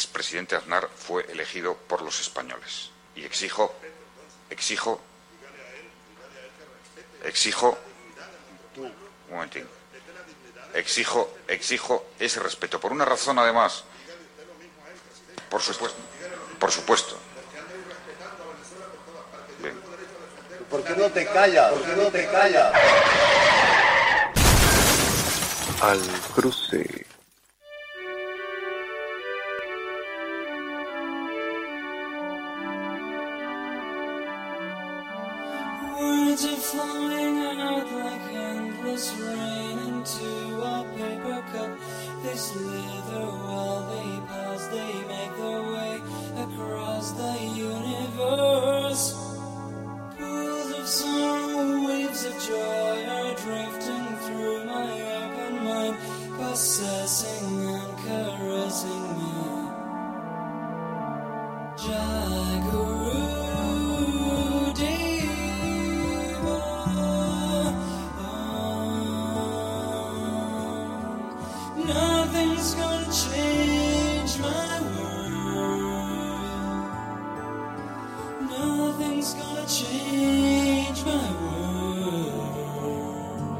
expresidente Aznar fue elegido por los españoles. Y exijo un momentín. Exijo ese respeto. Por una razón, además. Por supuesto. Bien. ¿Por qué no te callas? Al cruce. Words are flowing out like endless rain into a paper cup. They slither while they pass, they make their way across the universe. Pools of sorrow, waves of joy are drifting through my open mind, possessing and caressing me. Jagaru. Nothing's gonna change my world. Nothing's gonna change my world.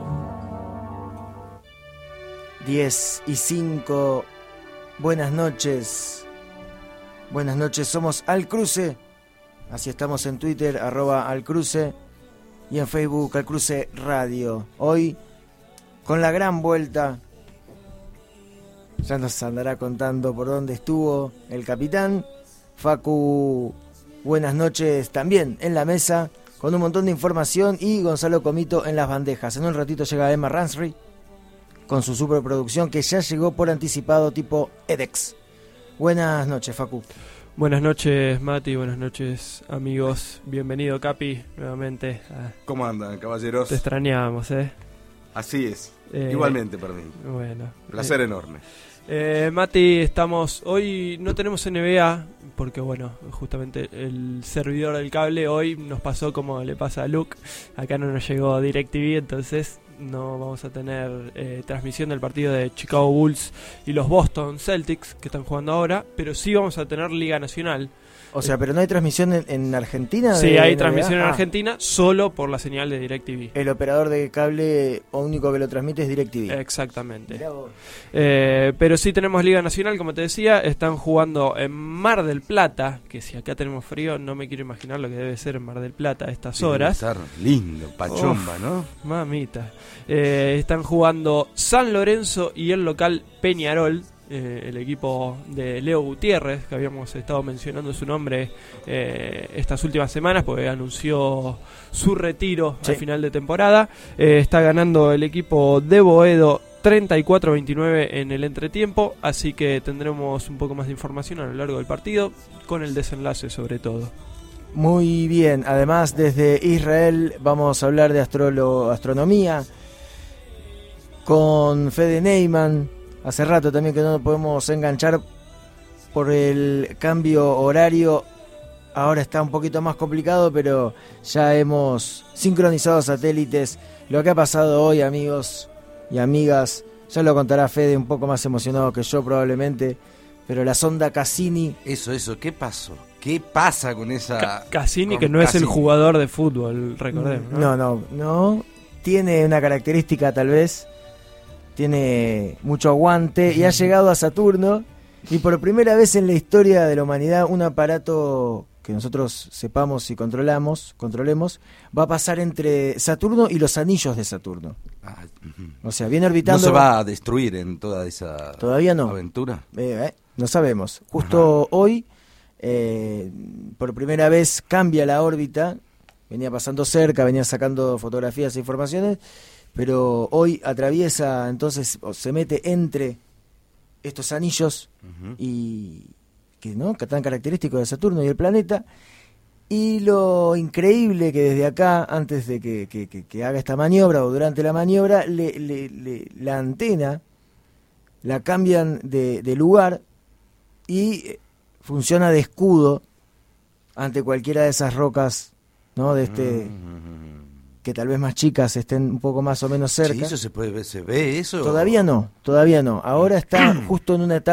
10:05. Buenas noches. Buenas noches, somos Al Cruce. Así estamos en Twitter, @alcruce. Y en Facebook, Al Cruce Radio. Hoy, con la gran vuelta. Ya nos andará contando por dónde estuvo el capitán. Facu, buenas noches también en la mesa, con un montón de información. Y Gonzalo Comito en las bandejas. En un ratito llega Emma Ransry con su superproducción que ya llegó por anticipado tipo EDEX. Buenas noches, Facu. Buenas noches, Mati. Buenas noches, amigos. Bienvenido, Capi, nuevamente. ¿Cómo andan, caballeros? Te extrañábamos, Así es. Igualmente para mí. Bueno. Placer enorme. Mati, hoy no tenemos NBA porque bueno, justamente el servidor del cable hoy nos pasó como le pasa a Luke, acá no nos llegó DirecTV, entonces no vamos a tener transmisión del partido de Chicago Bulls y los Boston Celtics que están jugando ahora, pero sí vamos a tener Liga Nacional. O sea, ¿pero no hay transmisión en Argentina? Sí, hay transmisión en Argentina solo por la señal de DirecTV. El operador de cable único que lo transmite es DirecTV. Exactamente. Pero sí tenemos Liga Nacional, como te decía. Están jugando en Mar del Plata, que si acá tenemos frío, no me quiero imaginar lo que debe ser en Mar del Plata a estas horas. Debe estar lindo, pachomba, ¿no? Mamita. Están jugando San Lorenzo y el local Peñarol. El equipo de Leo Gutiérrez, que habíamos estado mencionando su nombre estas últimas semanas, porque anunció su retiro al final de temporada. Está ganando el equipo de Boedo 34-29 en el entretiempo, así que tendremos un poco más de información a lo largo del partido, con el desenlace sobre todo. Muy bien, además desde Israel vamos a hablar de astronomía con Fede Neyman. Hace rato también que no nos podemos enganchar por el cambio horario. Ahora está un poquito más complicado, pero ya hemos sincronizado satélites. Lo que ha pasado hoy, amigos y amigas, ya lo contará Fede, un poco más emocionado que yo probablemente. Pero la sonda Cassini... Eso, ¿qué pasó? ¿Qué pasa con esa...? Cassini, que no es el jugador de fútbol, recordemos, ¿no? No. Tiene una característica tal vez... Tiene mucho aguante y ha llegado a Saturno. Y por primera vez en la historia de la humanidad, un aparato que nosotros sepamos y controlemos, va a pasar entre Saturno y los anillos de Saturno. O sea, viene orbitando... ¿No se va a destruir en toda esa ¿Todavía no? aventura? No sabemos. Justo hoy, por primera vez cambia la órbita. Venía pasando cerca, venía sacando fotografías e informaciones. Pero hoy atraviesa, entonces se mete entre estos anillos y que tan característicos de Saturno y el planeta. Y lo increíble que desde acá, antes de que haga esta maniobra o durante la maniobra, la antena la cambian de lugar y funciona de escudo ante cualquiera de esas rocas, ¿no? De que tal vez más chicas estén un poco más o menos cerca. Sí, eso se puede ver, ¿se ve eso? Todavía no. Ahora está justo en una etapa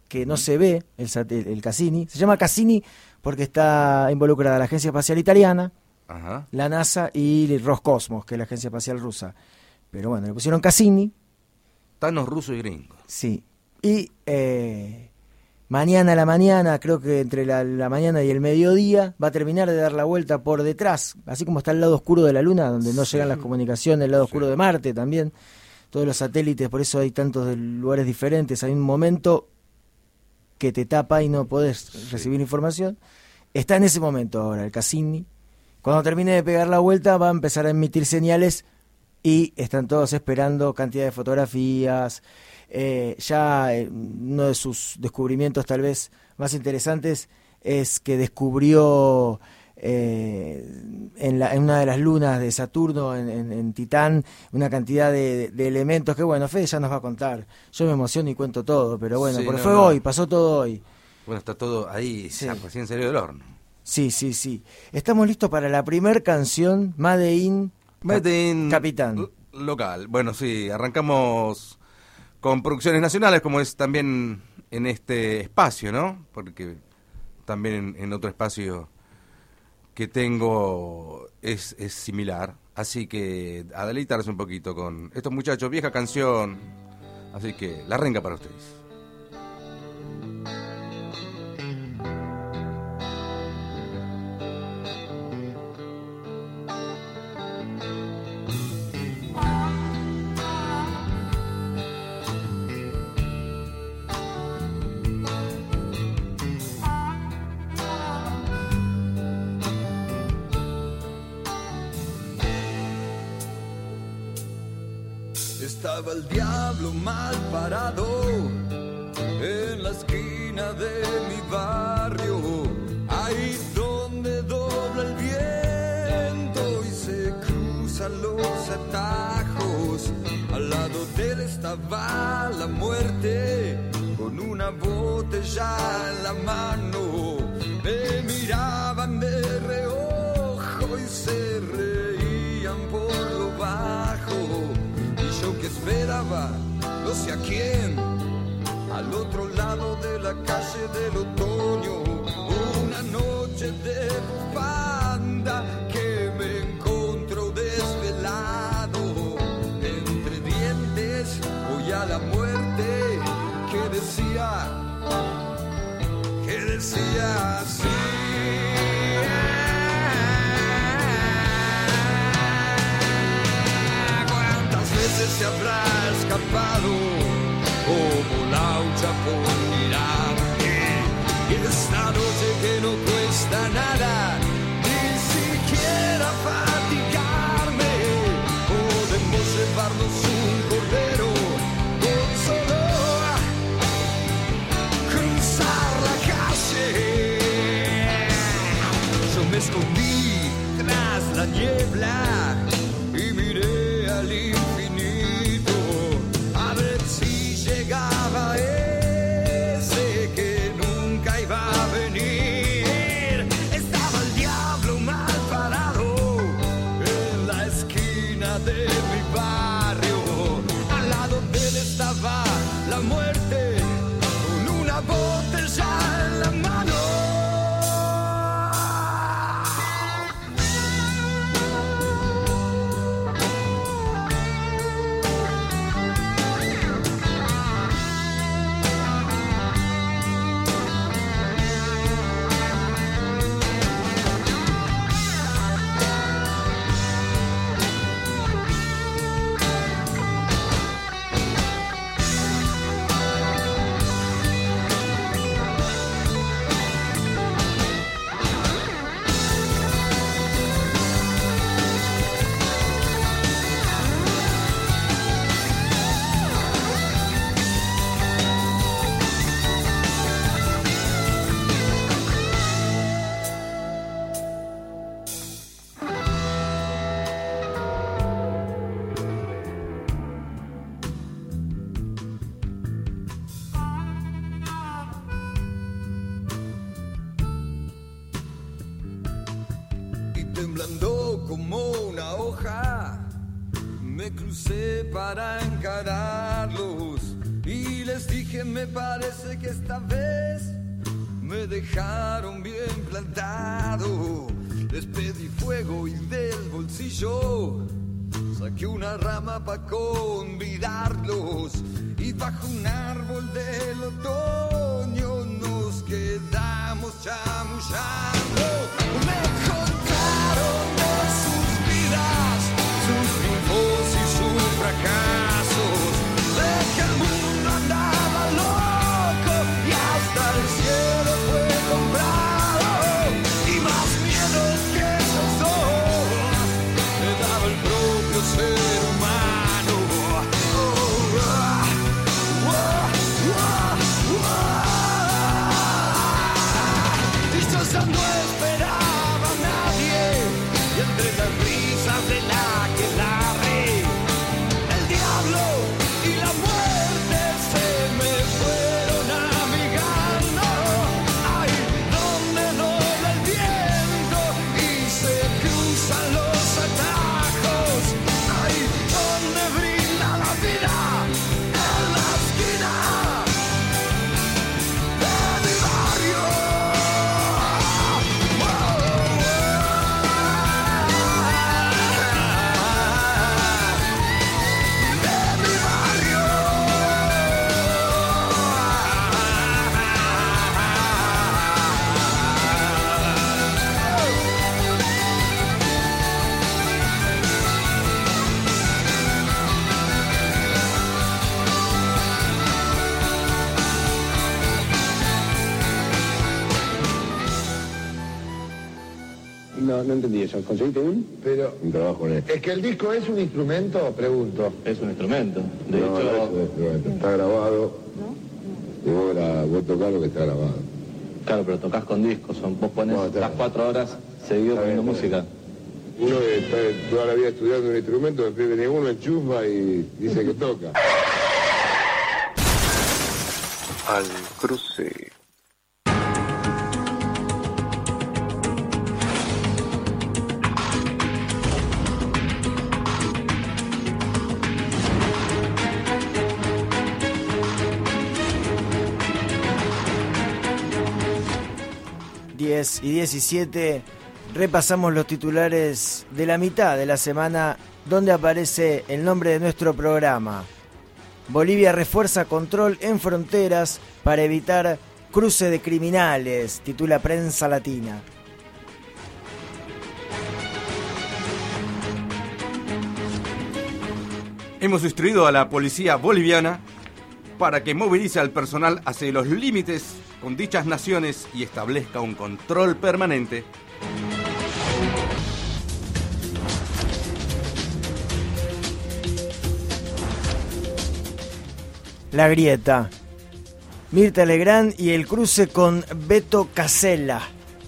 que no se ve, el Cassini. Se llama Cassini porque está involucrada la Agencia Espacial Italiana, Ajá. la NASA y Roscosmos, que es la Agencia Espacial Rusa. Pero bueno, le pusieron Cassini. Thanos ruso y gringo. Sí. Y mañana a la mañana, creo que entre la mañana y el mediodía, va a terminar de dar la vuelta por detrás, así como está el lado oscuro de la Luna, donde no llegan las comunicaciones, el lado oscuro de Marte también, todos los satélites, por eso hay tantos de lugares diferentes. Hay un momento que te tapa y no podés recibir información. Está en ese momento ahora el Cassini. Cuando termine de pegar la vuelta va a empezar a emitir señales y están todos esperando cantidad de fotografías. Uno de sus descubrimientos tal vez más interesantes es que descubrió en una de las lunas de Saturno, en Titán, una cantidad de elementos que, bueno, Fede ya nos va a contar. Yo me emociono y cuento todo, pero bueno, Sí, porque no, fue no. hoy, pasó todo hoy. Bueno, está todo ahí, Sí. recién salió del horno. Sí. Estamos listos para la primer canción, Made in Capitán. Local. Bueno, sí, arrancamos con producciones nacionales, como es también en este espacio, ¿no? Porque también en otro espacio que tengo es similar. Así que a deleitarse un poquito con estos muchachos, vieja canción. Así que la renga para ustedes. Estaba el diablo mal parado en la esquina de mi barrio, ahí donde dobla el viento y se cruzan los atajos. Al lado de él estaba la muerte con una botella en la mano. Me miraban de reojo y se reían por lo bajo. Yo que esperaba, no sé a quién, al otro lado de la calle del otoño, una noche de bufanda que me encontró desvelado, entre dientes voy a la muerte, que decía así. Se habrá escapado como laucha por mirar, y esta noche que no cuesta nada ni siquiera fatigarme, podemos llevarnos un cordero con solo cruzar la calle. Yo me escondí tras la niebla y miré al infinito a ver si llegaba ese que nunca iba a venir. Estaba el diablo mal parado en la esquina de mi barrio, al lado de él estaba la muerte con una botella en la mano. Temblando como una hoja, me crucé para encararlos y les dije me parece que esta vez me dejaron bien plantado. Les pedí fuego y del bolsillo saqué una rama pa' convidarlos, y bajo un árbol del otoño nos quedamos chamullando. Me contaron de sus vidas, sus triunfos y sus fracasos, de que el mundo andaba loco y hasta el cielo fue comprado, y más miedo que esos dos me daba el propio ser humano. Y yo ya no esperaba a nadie, y entre las risas de la que larre, el diablo y la muerte se me fueron amigando. Ay, donde dobla el viento y se cruzan los atajos. Ay, donde brinda la vida en la esquina de mi barrio. No entendí eso. ¿Conseguiste un trabajo en esto? Es que el disco es un instrumento, pregunto. Es un instrumento. De No, hecho, no es un instrumento. Está grabado. Y vos tocás lo que está grabado. claro, pero tocas con discos. Vos pones No, las 4 horas seguido poniendo música. Uno que está toda la vida estudiando un instrumento, después viene uno, enchufa y dice que toca. Al cruce. Y 17, repasamos los titulares de la mitad de la semana, donde aparece el nombre de nuestro programa. Bolivia refuerza control en fronteras para evitar cruce de criminales, titula Prensa Latina. Hemos instruido a la policía boliviana para que movilice al personal hacia los límites con dichas naciones y establezca un control permanente. La grieta. Mirta Legrand y el cruce con Beto Casella.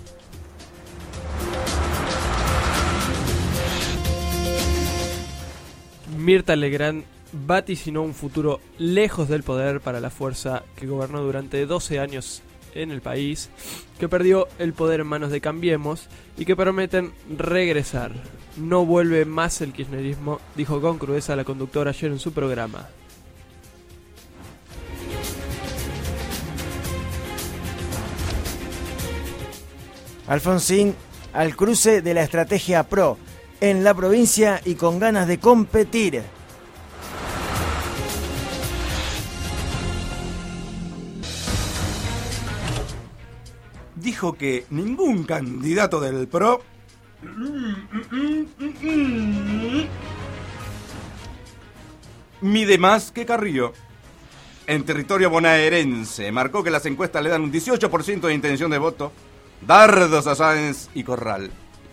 Mirta Legrand vaticinó un futuro lejos del poder para la fuerza que gobernó durante 12 años en el país, que perdió el poder en manos de Cambiemos y que prometen regresar. No vuelve más el kirchnerismo, dijo con crudeza la conductora ayer en su programa. Alfonsín al cruce de la estrategia PRO en la provincia y con ganas de competir. Dijo que ningún candidato del PRO mide más que Carrillo. En territorio bonaerense marcó que las encuestas le dan un 18% de intención de voto, dardos a Sáenz y Corral.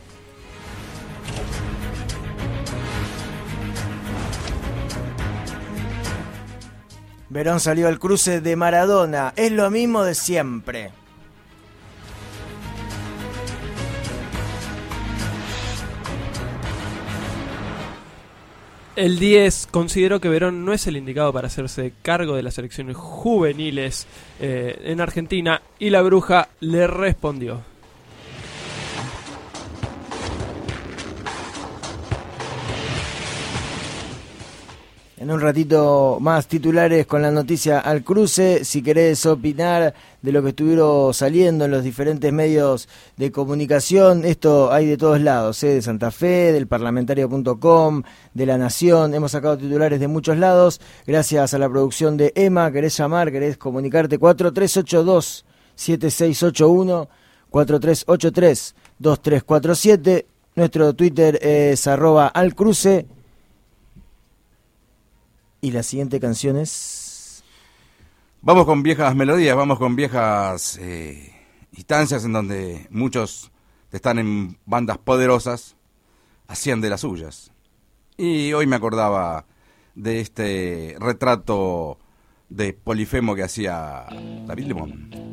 Verón salió al cruce de Maradona, es lo mismo de siempre. El 10 consideró que Verón no es el indicado para hacerse cargo de las selecciones juveniles en Argentina, y la bruja le respondió. En un ratito más titulares con la noticia al cruce. Si querés opinar de lo que estuvieron saliendo en los diferentes medios de comunicación, esto hay de todos lados, de Santa Fe, del parlamentario.com, de La Nación. Hemos sacado titulares de muchos lados, gracias a la producción de Emma. ¿Querés llamar? ¿Querés comunicarte? 4382-7681, 4383-2347. Nuestro Twitter es @alcruce. Y la siguiente canción es... Vamos con viejas melodías, vamos con viejas instancias en donde muchos están en bandas poderosas, hacían de las suyas. Y hoy me acordaba de este retrato de Polifemo que hacía David Limón.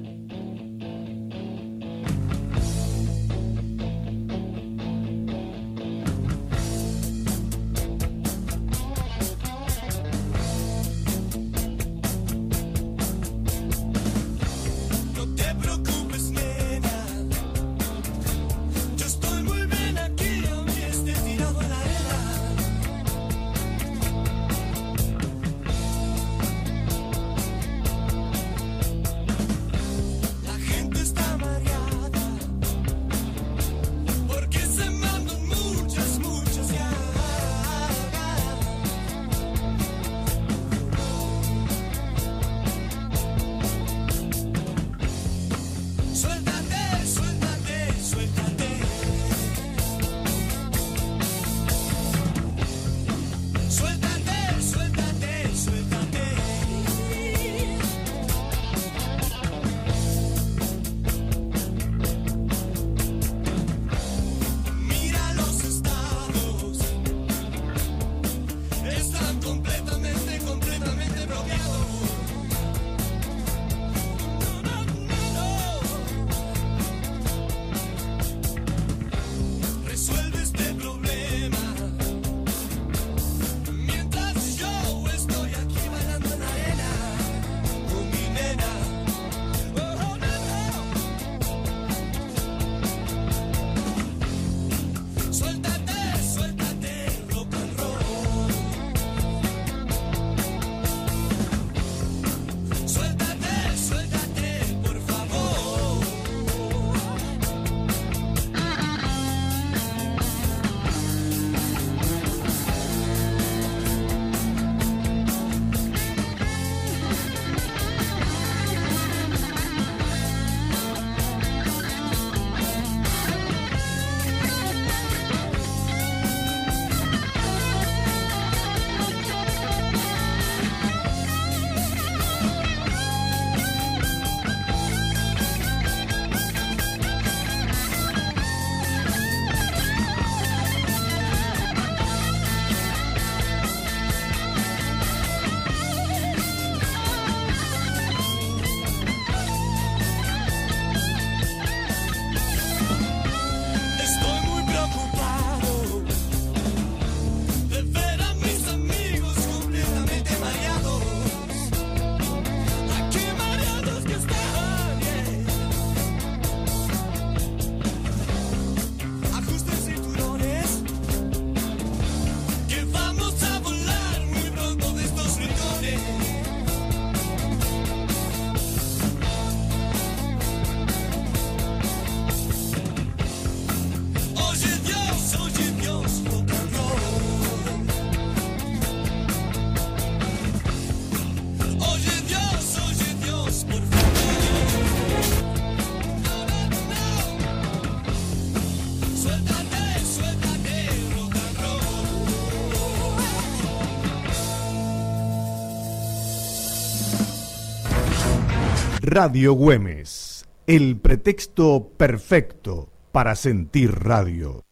Radio Güemes, el pretexto perfecto para sentir radio.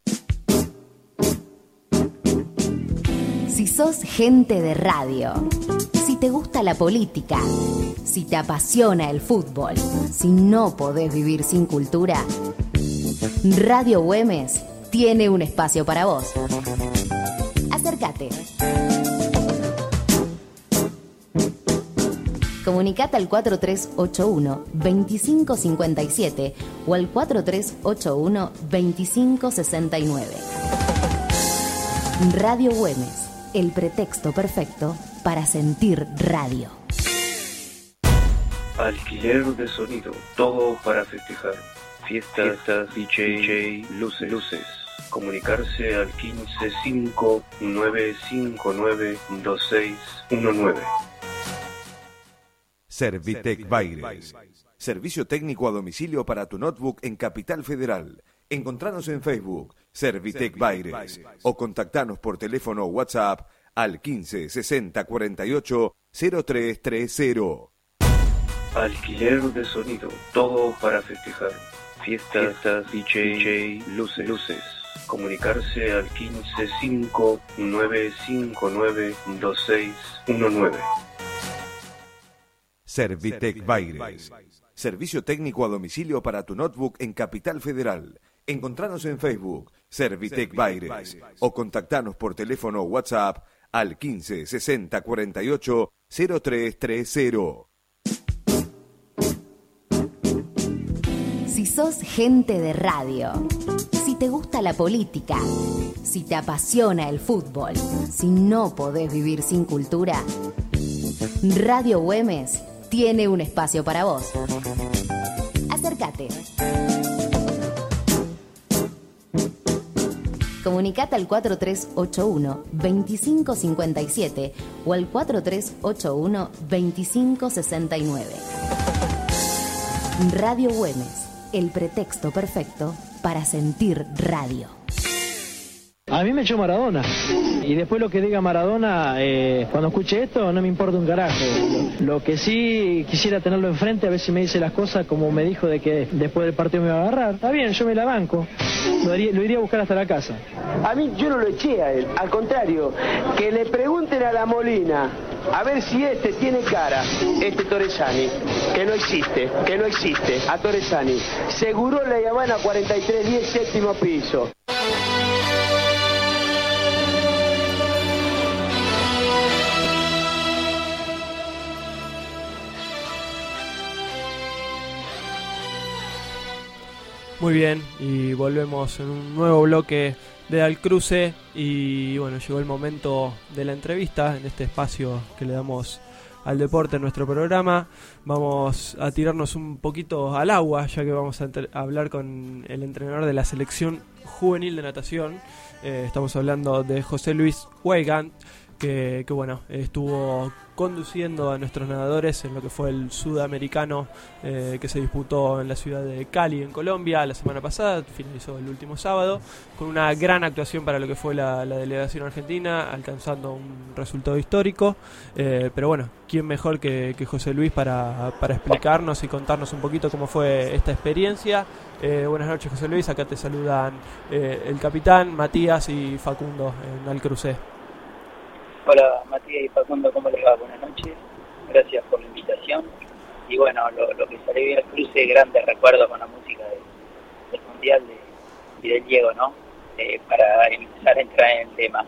Si sos gente de radio, si te gusta la política, si te apasiona el fútbol, si no podés vivir sin cultura, Radio Güemes tiene un espacio para vos. Acércate. Comunicate al 4381-2557 o al 4381-2569. Radio Güemes, el pretexto perfecto para sentir radio. Alquiler de sonido, todo para festejar. Fiestas, DJ, luces. Comunicarse al 155-959-2619. Servitec Baires. Servicio técnico a domicilio para tu notebook en Capital Federal. Encontranos en Facebook, Servitec Baires, o contactanos por teléfono o WhatsApp al 15 60 48 0330. Alquiler de sonido, todo para festejar. Fiestas, DJ, luces. Comunicarse al 155-959-2619. Servitec Baires. Servicio técnico a domicilio para tu notebook en Capital Federal. Encontranos en Facebook, Servitec Baires, o contactanos por teléfono o WhatsApp al 15 60 48 0330. Si sos gente de radio, si te gusta la política, si te apasiona el fútbol, si no podés vivir sin cultura, Radio Güemes tiene un espacio para vos. Acércate. Comunicate al 4381-2557 o al 4381-2569. Radio Güemes, el pretexto perfecto para sentir radio. A mí me echó Maradona. Y después lo que diga Maradona, cuando escuche esto, no me importa un carajo. Lo que sí quisiera tenerlo enfrente, a ver si me dice las cosas como me dijo de que después del partido me iba a agarrar. Está bien, yo me la banco. Lo iría a buscar hasta la casa. A mí yo no lo eché a él. Al contrario, que le pregunten a la Molina a ver si este tiene cara, Torresani, que no existe. A Torresani. Seguro la Habana 4310, séptimo piso. Muy bien, y volvemos en un nuevo bloque de Al Cruce. Y bueno, llegó el momento de la entrevista en este espacio que le damos al deporte en nuestro programa. Vamos a tirarnos un poquito al agua, ya que vamos a hablar con el entrenador de la selección juvenil de natación. Estamos hablando de José Luis Weigand, que bueno, estuvo conduciendo a nuestros nadadores en lo que fue el sudamericano que se disputó en la ciudad de Cali, en Colombia, la semana pasada. Finalizó el último sábado con una gran actuación para lo que fue la delegación argentina, alcanzando un resultado histórico. Pero bueno, ¿quién mejor que José Luis para explicarnos y contarnos un poquito cómo fue esta experiencia? Buenas noches, José Luis. Acá te saludan el capitán, Matías y Facundo en Alcrucé. Hola Matías y Facundo, ¿cómo les va? Buenas noches, gracias por la invitación. Y bueno, lo que salió bien al cruce, grandes recuerdos con la música del Mundial y del Diego, ¿no? Para empezar a entrar en el tema.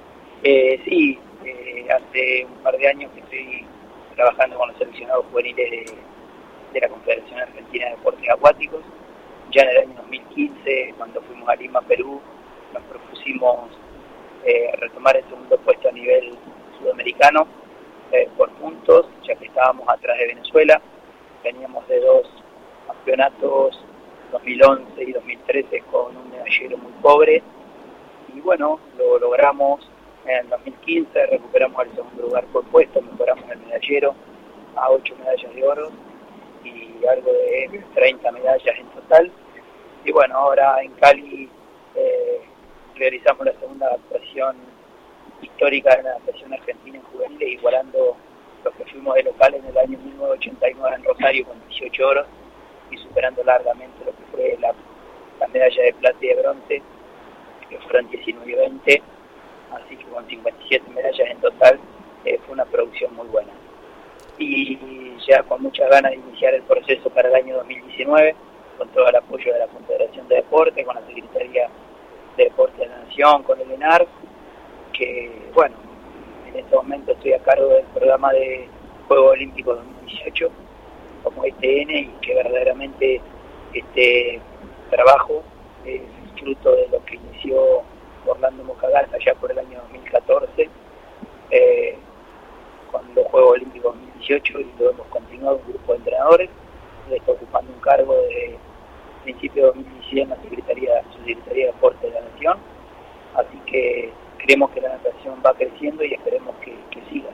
Sí, hace un par de años que estoy trabajando con los seleccionados juveniles de la Confederación Argentina de Deportes Acuáticos. Ya en el año 2015, cuando fuimos a Lima, Perú, nos propusimos retomar el segundo puesto a nivel sudamericano por puntos, ya que estábamos atrás de Venezuela. Veníamos de dos campeonatos, 2011 y 2013, con un medallero muy pobre, y bueno, lo logramos en el 2015, recuperamos el segundo lugar por puesto, mejoramos el medallero a 8 medallas de oro y algo de 30 medallas en total. Y bueno, ahora en Cali realizamos la segunda actuación histórica de la natación argentina en juveniles, igualando lo que fuimos de local en el año 1989 en Rosario con 18 oros y superando largamente lo que fue la medalla de plata y de bronce, que fueron 19 y 20, así que con 57 medallas en total fue una producción muy buena. Y ya con muchas ganas de iniciar el proceso para el año 2019, con todo el apoyo de la Confederación de Deporte, con la Secretaría de Deporte de la Nación, con el ENAR, que bueno, en este momento estoy a cargo del programa de Juegos Olímpicos 2018 como ITN, y que verdaderamente este trabajo es fruto de lo que inició Orlando Moscagaz allá por el año 2014, con los Juegos Olímpicos 2018 y lo hemos continuado un grupo de entrenadores. Él está ocupando un cargo desde principio de 2016 en la Subsecretaría de Deporte de la Nación, así que creemos que la natación va creciendo y esperemos que siga.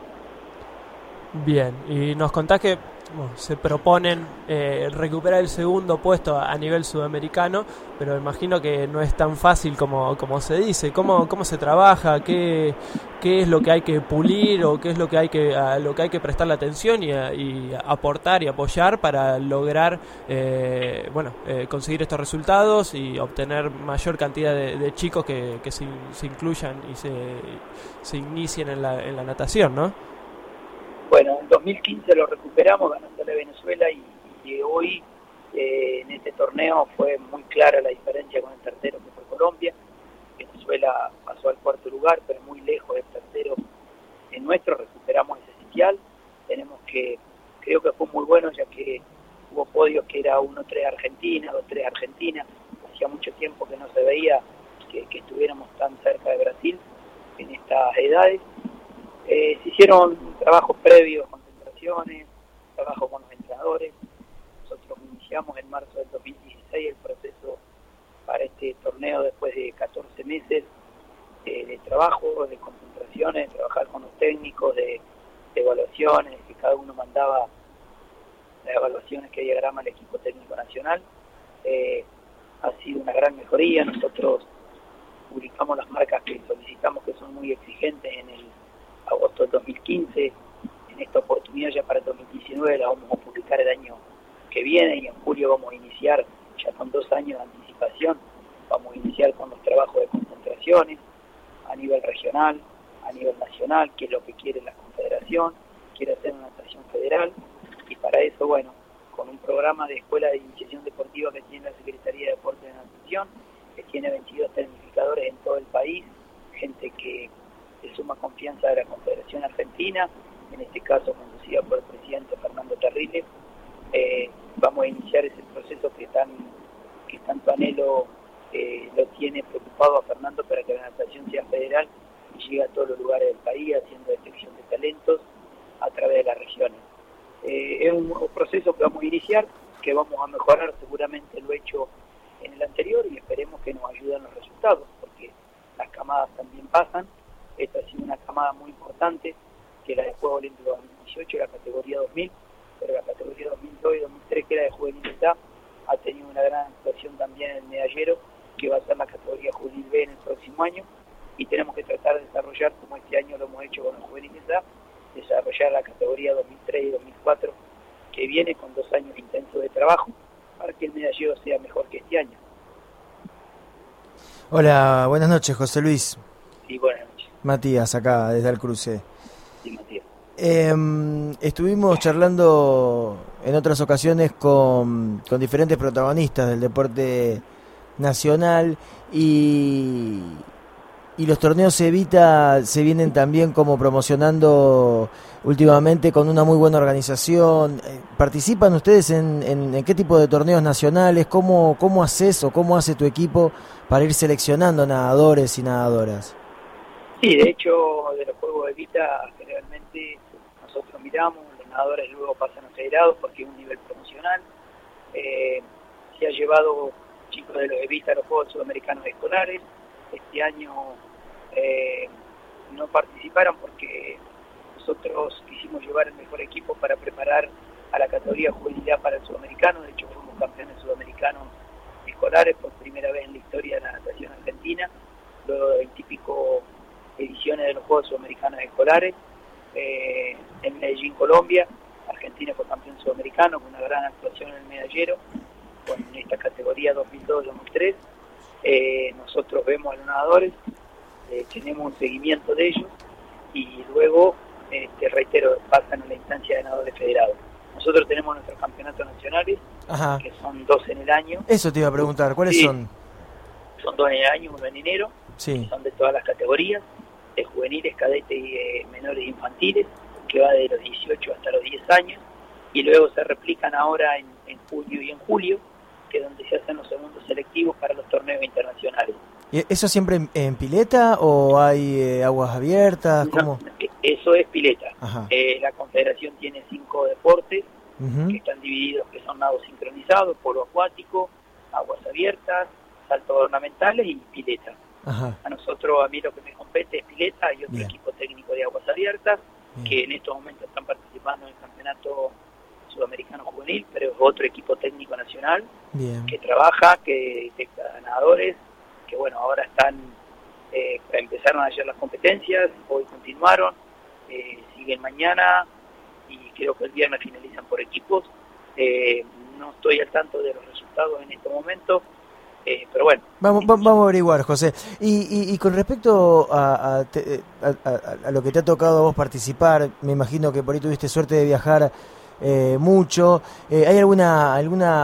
Bien, y nos contás que se proponen recuperar el segundo puesto a nivel sudamericano, pero imagino que no es tan fácil como se dice. ¿Cómo se trabaja? ¿Qué es lo que hay que pulir o qué es lo que hay que prestarle atención y aportar y apoyar para lograr conseguir estos resultados y obtener mayor cantidad de chicos que se incluyan y se inicien en la natación, ¿no? Bueno, en 2015 lo recuperamos ganándole a Venezuela y hoy en este torneo fue muy clara la diferencia con el tercero que fue Colombia. Venezuela pasó al cuarto lugar, pero muy lejos del tercero en nuestro. Recuperamos ese sitial. Creo que fue muy bueno, ya que hubo podios que era 1-3 Argentina, 2-3 Argentina. Hacía mucho tiempo que no se veía que estuviéramos tan cerca de Brasil en estas edades. Se hicieron trabajos previos, concentraciones, trabajo con los entrenadores. Nosotros iniciamos en marzo del 2016 el proceso para este torneo después de 14 meses de trabajo, de concentraciones, de trabajar con los técnicos, de evaluaciones, que cada uno mandaba las evaluaciones que diagrama el equipo técnico nacional. Ha sido una gran mejoría. Nosotros publicamos las marcas que solicitamos, que son muy exigentes, en el agosto del 2015. En esta oportunidad ya para el 2019 la vamos a publicar el año que viene, y en julio vamos a iniciar, ya con 2 años de anticipación, vamos a iniciar con los trabajos de concentraciones a nivel regional, a nivel nacional, que es lo que quiere la Confederación, quiere hacer una natación federal, y para eso, bueno, con un programa de escuela de iniciación deportiva que tiene la Secretaría de Deporte de Natación, que tiene 22 tecnificadores en todo el país, gente que suma confianza de la Confederación Argentina, en este caso conducida por el presidente Fernando Terrible. Vamos a iniciar ese proceso que tanto anhelo lo tiene preocupado a Fernando, para que la natación sea federal y llegue a todos los lugares del país, haciendo detección de talentos a través de las regiones. Es un proceso que vamos a iniciar, que vamos a mejorar seguramente lo hecho en el anterior, y esperemos que nos ayuden los resultados, porque las camadas también pasan. Esta ha sido una camada muy importante, que la de Juegos Olímpicos 2018, la categoría 2000, pero la categoría 2002 y 2003, que era de juvenilidad, ha tenido una gran actuación también en el medallero, que va a ser la categoría juvenil B en el próximo año, y tenemos que tratar de desarrollar, como este año lo hemos hecho con la juvenilidad, desarrollar la categoría 2003 y 2004, que viene con 2 años intensos de trabajo, para que el medallero sea mejor que este año. Hola, buenas noches, José Luis. Sí, buenas noches. Matías, acá, desde el cruce. Sí, Matías. Estuvimos charlando en otras ocasiones con diferentes protagonistas del deporte nacional, y los torneos Evita se vienen también como promocionando últimamente con una muy buena organización. ¿Participan ustedes en qué tipo de torneos nacionales? ¿Cómo haces o cómo hace tu equipo para ir seleccionando nadadores y nadadoras? Sí, de hecho, de los Juegos Evita generalmente nosotros miramos, los nadadores luego pasan a federados porque es un nivel promocional. Se ha llevado chicos de los Evita a los Juegos Sudamericanos Escolares. Este año no participaron porque nosotros quisimos llevar el mejor equipo para preparar a la categoría juvenil para el sudamericano. De hecho, fuimos campeones sudamericanos escolares por primera vez en la historia de la natación argentina, luego de 20 y pico ediciones de los Juegos Sudamericanos Escolares. En Medellín, Colombia, Argentina fue campeón sudamericano con una gran actuación en el medallero, con esta categoría 2002-2003. Nosotros vemos a los nadadores, tenemos un seguimiento de ellos, y luego, reitero, pasan a la instancia de nadadores federados. Nosotros tenemos nuestros campeonatos nacionales, Ajá. que son 2 en el año. Eso te iba a preguntar, ¿cuáles son? Son 2 en el año, 1 en enero. Sí. Son de todas las categorías, de juveniles, cadetes y menores infantiles, que va de los 18 hasta los 10 años, y luego se replican ahora en junio y en julio, que es donde se hacen los segundos selectivos para los torneos internacionales. ¿Y eso siempre en pileta o hay aguas abiertas? ¿Cómo? Eso es pileta. Ajá. La Confederación tiene 5 deportes Ujú. que están divididos, que son nados sincronizados, polo acuático, aguas abiertas, saltos ornamentales y pileta. Ajá. A mí lo que me compete es pileta y otro Bien. equipo técnico de aguas abiertas, Bien. que en estos momentos están participando en el campeonato sudamericano juvenil, pero es otro equipo técnico nacional Bien. que trabaja, que detecta ganadores, que bueno, ahora empezaron ayer las competencias, hoy continuaron, siguen mañana y creo que el viernes finalizan por equipos. No estoy al tanto de los resultados en este momento, pero bueno. Vamos a averiguar, José. Y con respecto a lo que te ha tocado a vos participar, me imagino que por ahí tuviste suerte de viajar mucho. ¿Hay alguna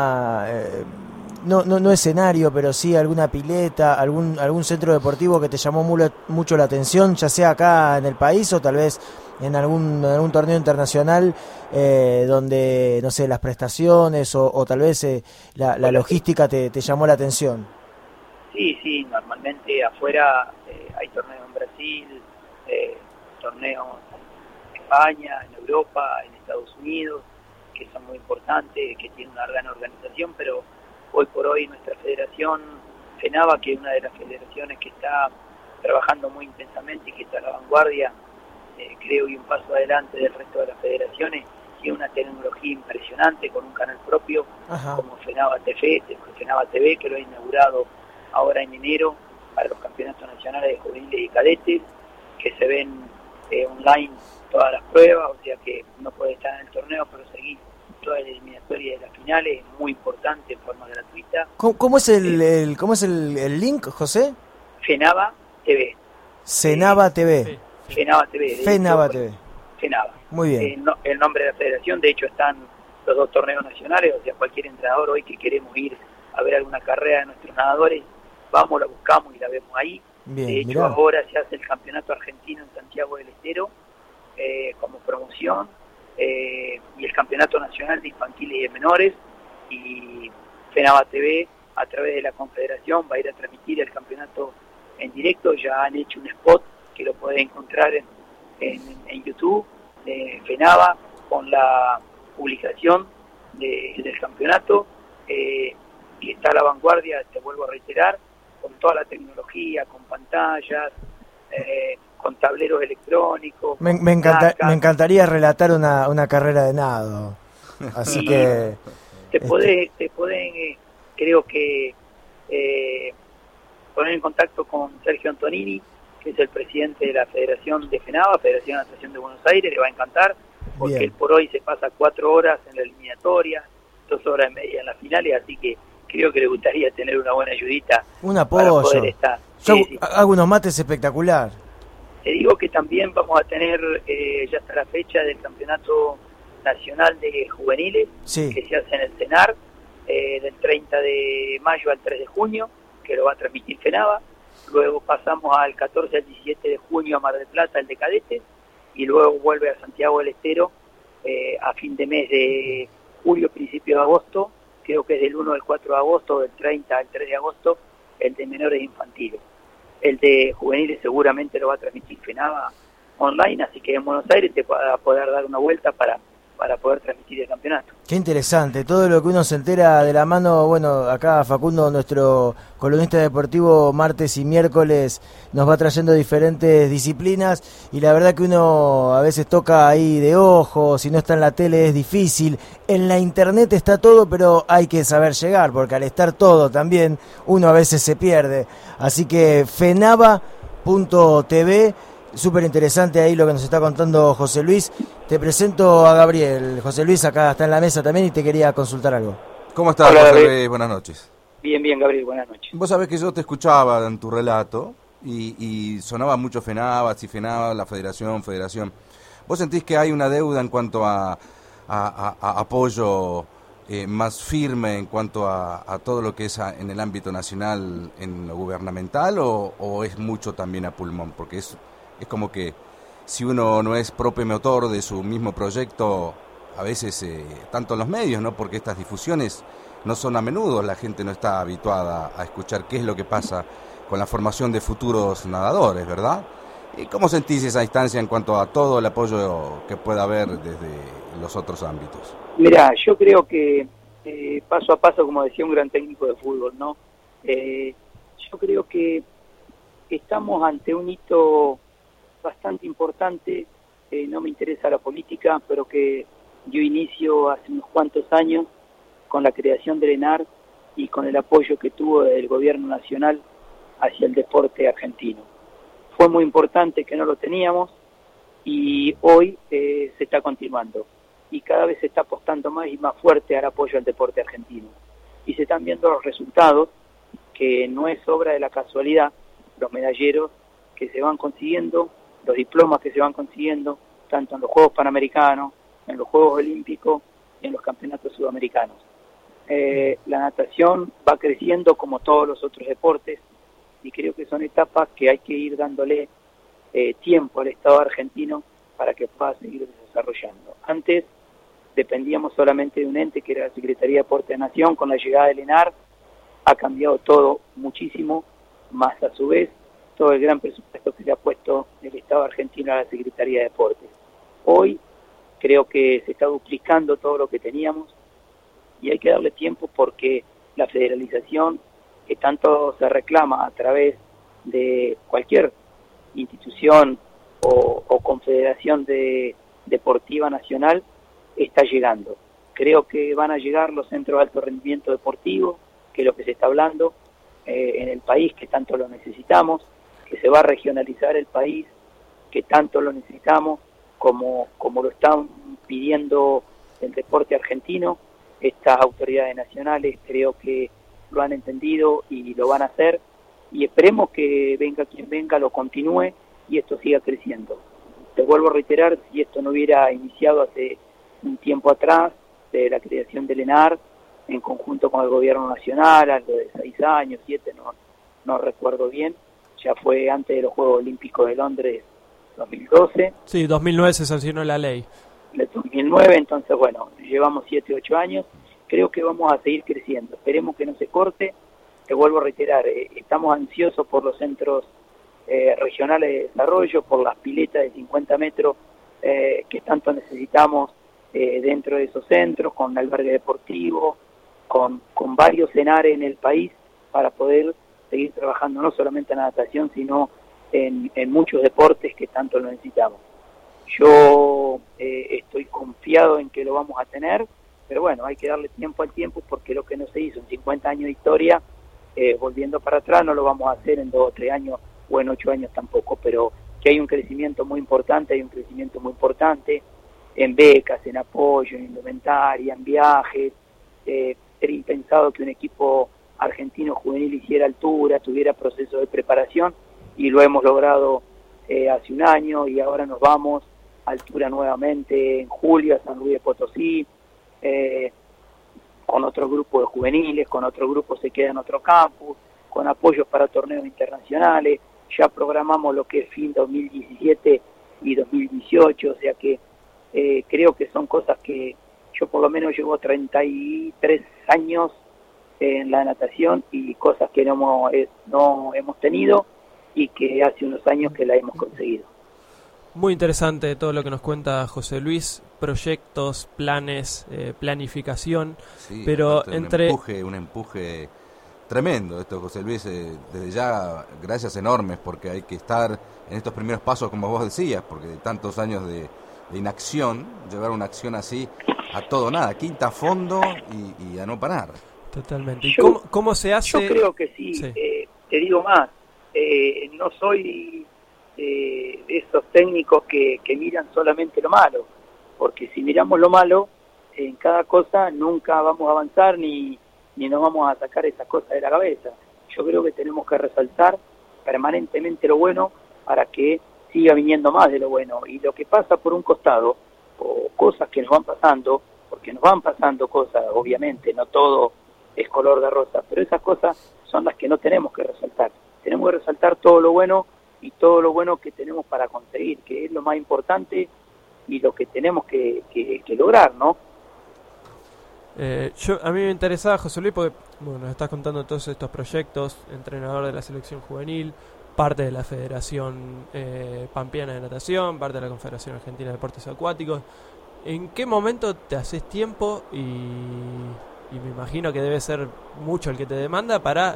no escenario, pero sí alguna pileta, algún centro deportivo que te llamó mucho la atención, ya sea acá en el país o tal vez en algún torneo internacional donde, no sé, las prestaciones o tal vez la logística te llamó la atención? Sí, normalmente afuera hay torneos en Brasil, torneos en España, en Europa, en Estados Unidos, que son muy importantes, que tienen una gran organización, pero hoy por hoy nuestra federación, FENAVA, que es una de las federaciones que está trabajando muy intensamente y que está a la vanguardia, creo, y un paso adelante del resto de las federaciones, tiene una tecnología impresionante con un canal propio. Ajá. Como FENAVA TV, que lo ha inaugurado ahora en enero para los campeonatos nacionales de juveniles y cadetes, que se ven online todas las pruebas, o sea que no puede estar en el torneo, pero seguir toda la eliminatoria de las finales es muy importante en forma gratuita. ¿Cómo es el link, José? FENAVA TV. FENAVA TV. FENAVA TV. FENAVA TV. FENAVA. Muy bien. El nombre de la federación, de hecho están los 2 torneos nacionales, o sea, cualquier entrenador hoy que queremos ir a ver alguna carrera de nuestros nadadores, vamos, la buscamos y la vemos ahí. Bien, de hecho, mirá. ahora se hace el campeonato argentino en Santiago del Estero como promoción, y el campeonato nacional de infantiles y de menores, y FENAVA TV a través de la Confederación va a ir a transmitir el campeonato en directo. Ya han hecho un spot que lo podés encontrar en YouTube de FENAVA con la publicación del campeonato, que está a la vanguardia, te vuelvo a reiterar, con toda la tecnología, con pantallas, con tableros electrónicos. Me encantaría relatar una carrera de nado. Así que te pueden creo que poner en contacto con Sergio Antonini, que es el presidente de la Federación de FENAVA, Federación de Natación de Buenos Aires. Le va a encantar, porque Bien. él por hoy se pasa 4 horas en la eliminatoria, 2 horas y media en las finales, así que creo que le gustaría tener una buena ayudita. Un para apoyo. poder estar. Yo Sí. hago unos mates espectacular. Te digo que también vamos a tener, ya hasta la fecha del Campeonato Nacional de Juveniles, Sí. que se hace en el CENAR, del 30 de mayo al 3 de junio, que lo va a transmitir FENAVA. Luego pasamos al 14 al 17 de junio a Mar del Plata, el de cadetes, y luego vuelve a Santiago del Estero a fin de mes de julio, principio de agosto, creo que es del 1 al 4 de agosto, del 30 al 3 de agosto, el de menores infantiles. El de juveniles seguramente lo va a transmitir FENAVA online, así que en Buenos Aires te va a poder dar una vuelta para poder transmitir el campeonato. Qué interesante, todo lo que uno se entera de la mano. Bueno, acá Facundo, nuestro columnista deportivo, martes y miércoles nos va trayendo diferentes disciplinas, y la verdad que uno a veces toca ahí de ojo, si no está en la tele es difícil. En la internet está todo, pero hay que saber llegar, porque al estar todo también uno a veces se pierde. Así que fenava.tv, súper interesante ahí lo que nos está contando José Luis. Te presento a Gabriel. José Luis acá está en la mesa también y te quería consultar algo. ¿Cómo estás, Hola, José Gabriel. Luis? Buenas noches. Bien, Gabriel, buenas noches. Vos sabés que yo te escuchaba en tu relato y sonaba mucho FENAVA, la federación. ¿Vos sentís que hay una deuda en cuanto a apoyo más firme en cuanto a todo lo que es en el ámbito nacional, en lo gubernamental, o es mucho también a pulmón? Porque es como que si uno no es propio motor de su mismo proyecto, a veces, tanto en los medios, ¿no? Porque estas difusiones no son a menudo, la gente no está habituada a escuchar qué es lo que pasa con la formación de futuros nadadores, ¿verdad? ¿Cómo sentís esa instancia en cuanto a todo el apoyo que pueda haber desde los otros ámbitos? Mirá, yo creo que paso a paso, como decía un gran técnico de fútbol, ¿no? Yo creo que estamos ante un hito bastante importante, no me interesa la política, pero que dio inicio hace unos cuantos años con la creación del ENAR y con el apoyo que tuvo el gobierno nacional hacia el deporte argentino. Fue muy importante que no lo teníamos y hoy se está continuando y cada vez se está apostando más y más fuerte al apoyo al deporte argentino. Y se están viendo los resultados, que no es obra de la casualidad, los medalleros que se van consiguiendo, los diplomas que se van consiguiendo, tanto en los Juegos Panamericanos, en los Juegos Olímpicos y en los Campeonatos Sudamericanos. La natación va creciendo como todos los otros deportes y creo que son etapas que hay que ir dándole tiempo al Estado argentino para que pueda seguir desarrollando. Antes dependíamos solamente de un ente que era la Secretaría de Deporte de Nación. Con la llegada del ENAR ha cambiado todo muchísimo, más a su vez todo el gran presupuesto que le ha puesto el Estado argentino a la Secretaría de Deportes. Hoy creo que se está duplicando todo lo que teníamos y hay que darle tiempo porque la federalización que tanto se reclama a través de cualquier institución o confederación deportiva nacional está llegando. Creo que van a llegar los centros de alto rendimiento deportivo, que es lo que se está hablando en el país, que tanto lo necesitamos, que se va a regionalizar el país, que tanto lo necesitamos, como lo están pidiendo el deporte argentino. Estas autoridades nacionales creo que lo han entendido y lo van a hacer, y esperemos que venga quien venga, lo continúe y esto siga creciendo. Te vuelvo a reiterar, si esto no hubiera iniciado hace un tiempo atrás, de la creación del ENAR, en conjunto con el gobierno nacional, algo de 6 años, 7, no recuerdo bien, ya fue antes de los Juegos Olímpicos de Londres 2012. Sí, 2009 se sancionó la ley. El 2009, entonces bueno, llevamos 7, 8 años, creo que vamos a seguir creciendo, esperemos que no se corte. Te vuelvo a reiterar, estamos ansiosos por los centros regionales de desarrollo, por las piletas de 50 metros que tanto necesitamos dentro de esos centros, con albergue deportivo, con varios ENARes en el país para poder seguir trabajando no solamente en la natación, sino en muchos deportes que tanto lo necesitamos. Yo estoy confiado en que lo vamos a tener, pero bueno, hay que darle tiempo al tiempo porque lo que no se hizo en 50 años de historia, volviendo para atrás, no lo vamos a hacer en 2 o 3 años o en 8 años tampoco, pero que hay un crecimiento muy importante, en becas, en apoyo, en indumentaria, en viajes. Era impensado que un equipo argentino juvenil hiciera altura, tuviera proceso de preparación, y lo hemos logrado hace un año, y ahora nos vamos a altura nuevamente en julio a San Luis de Potosí, con otro grupo de juveniles, con otro grupo se queda en otro campus, con apoyos para torneos internacionales. Ya programamos lo que es fin 2017 y 2018, o sea que creo que son cosas que yo por lo menos llevo 33 años en la natación y cosas que no hemos tenido y que hace unos años que la hemos conseguido. Muy interesante todo lo que nos cuenta José Luis, proyectos, planes, planificación, sí, pero un empuje tremendo esto, José Luis, desde ya gracias enormes, porque hay que estar en estos primeros pasos, como vos decías, porque de tantos años de inacción, llevar una acción así a todo nada, quinta a fondo y a no parar. Totalmente. ¿Y cómo se hace? Yo creo que sí. Te digo más, no soy de esos técnicos que miran solamente lo malo, porque si miramos lo malo en cada cosa nunca vamos a avanzar ni nos vamos a sacar esas cosas de la cabeza. Yo creo que tenemos que resaltar permanentemente lo bueno para que siga viniendo más de lo bueno, y lo que pasa por un costado o cosas que nos van pasando, porque nos van pasando cosas, obviamente no todo es color de rosa, pero esas cosas son las que no tenemos que resaltar. Tenemos que resaltar todo lo bueno y todo lo bueno que tenemos para conseguir, que es lo más importante y lo que tenemos que lograr, ¿no? A mí me interesaba, José Luis, porque bueno, nos estás contando todos estos proyectos, entrenador de la selección juvenil, parte de la Federación Pampeana de Natación, parte de la Confederación Argentina de Deportes Acuáticos. ¿En qué momento te haces tiempo y me imagino que debe ser mucho el que te demanda para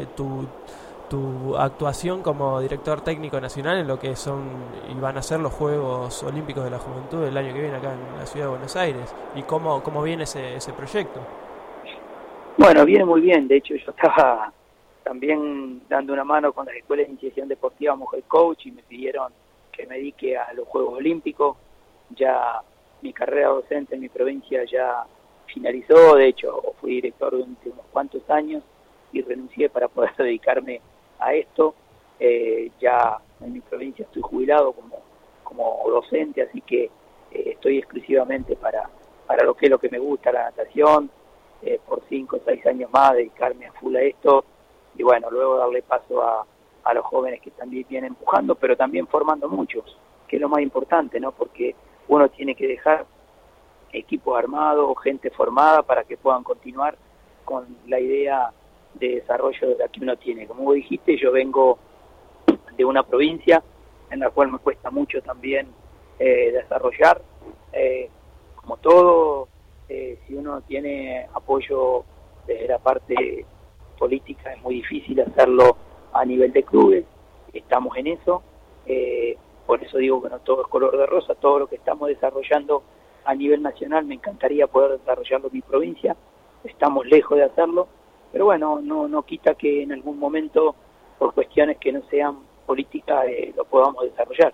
tu actuación como director técnico nacional en lo que son y van a ser los Juegos Olímpicos de la Juventud el año que viene acá en la ciudad de Buenos Aires? ¿Y cómo viene ese proyecto? Bueno, viene muy bien. De hecho, yo estaba también dando una mano con las escuelas de iniciación deportiva como head coach y me pidieron que me dedique a los Juegos Olímpicos. Ya mi carrera docente en mi provincia ya finalizó. De hecho, fui director durante unos cuantos años y renuncié para poder dedicarme a esto. Ya en mi provincia estoy jubilado como docente, así que estoy exclusivamente para lo que es lo que me gusta, la natación, por 5 o 6 años más dedicarme a full a esto y bueno, luego darle paso a los jóvenes que también vienen empujando, pero también formando muchos, que es lo más importante, ¿no? Porque uno tiene que dejar equipos armados, gente formada para que puedan continuar con la idea de desarrollo de la que uno tiene. Como vos dijiste, yo vengo de una provincia en la cual me cuesta mucho también desarrollar. Como todo, si uno tiene apoyo desde la parte política es muy difícil hacerlo a nivel de clubes. Estamos en eso, por eso digo que no todo es color de rosa. Todo lo que estamos desarrollando a nivel nacional me encantaría poder desarrollarlo en mi provincia. Estamos lejos de hacerlo, pero bueno, no quita que en algún momento, por cuestiones que no sean políticas, lo podamos desarrollar.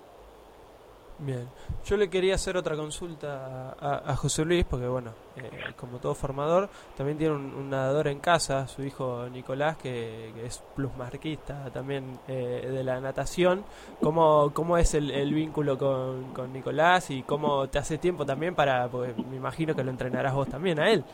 Bien, yo le quería hacer otra consulta a José Luis, porque bueno, como todo formador, también tiene un nadador en casa, su hijo Nicolás, que es plusmarquista también de la natación. ¿Cómo es el vínculo con Nicolás y cómo te hace tiempo también porque me imagino que lo entrenarás vos también a él?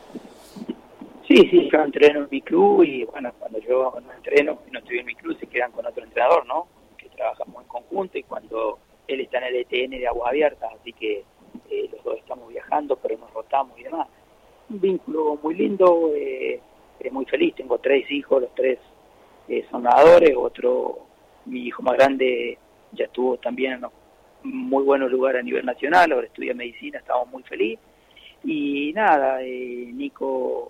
Sí, yo entreno en mi club y bueno, cuando yo no entreno y no estoy en mi club se quedan con otro entrenador, ¿no? Que trabajamos en conjunto y cuando él está en el ETN de Aguas Abiertas, así que los dos estamos viajando, pero nos rotamos y demás. Un vínculo muy lindo, muy feliz. Tengo 3 hijos, los 3 son nadadores. Mi hijo más grande ya estuvo también en muy buenos lugares a nivel nacional, ahora estudia medicina, estamos muy felices. Y nada, Nico,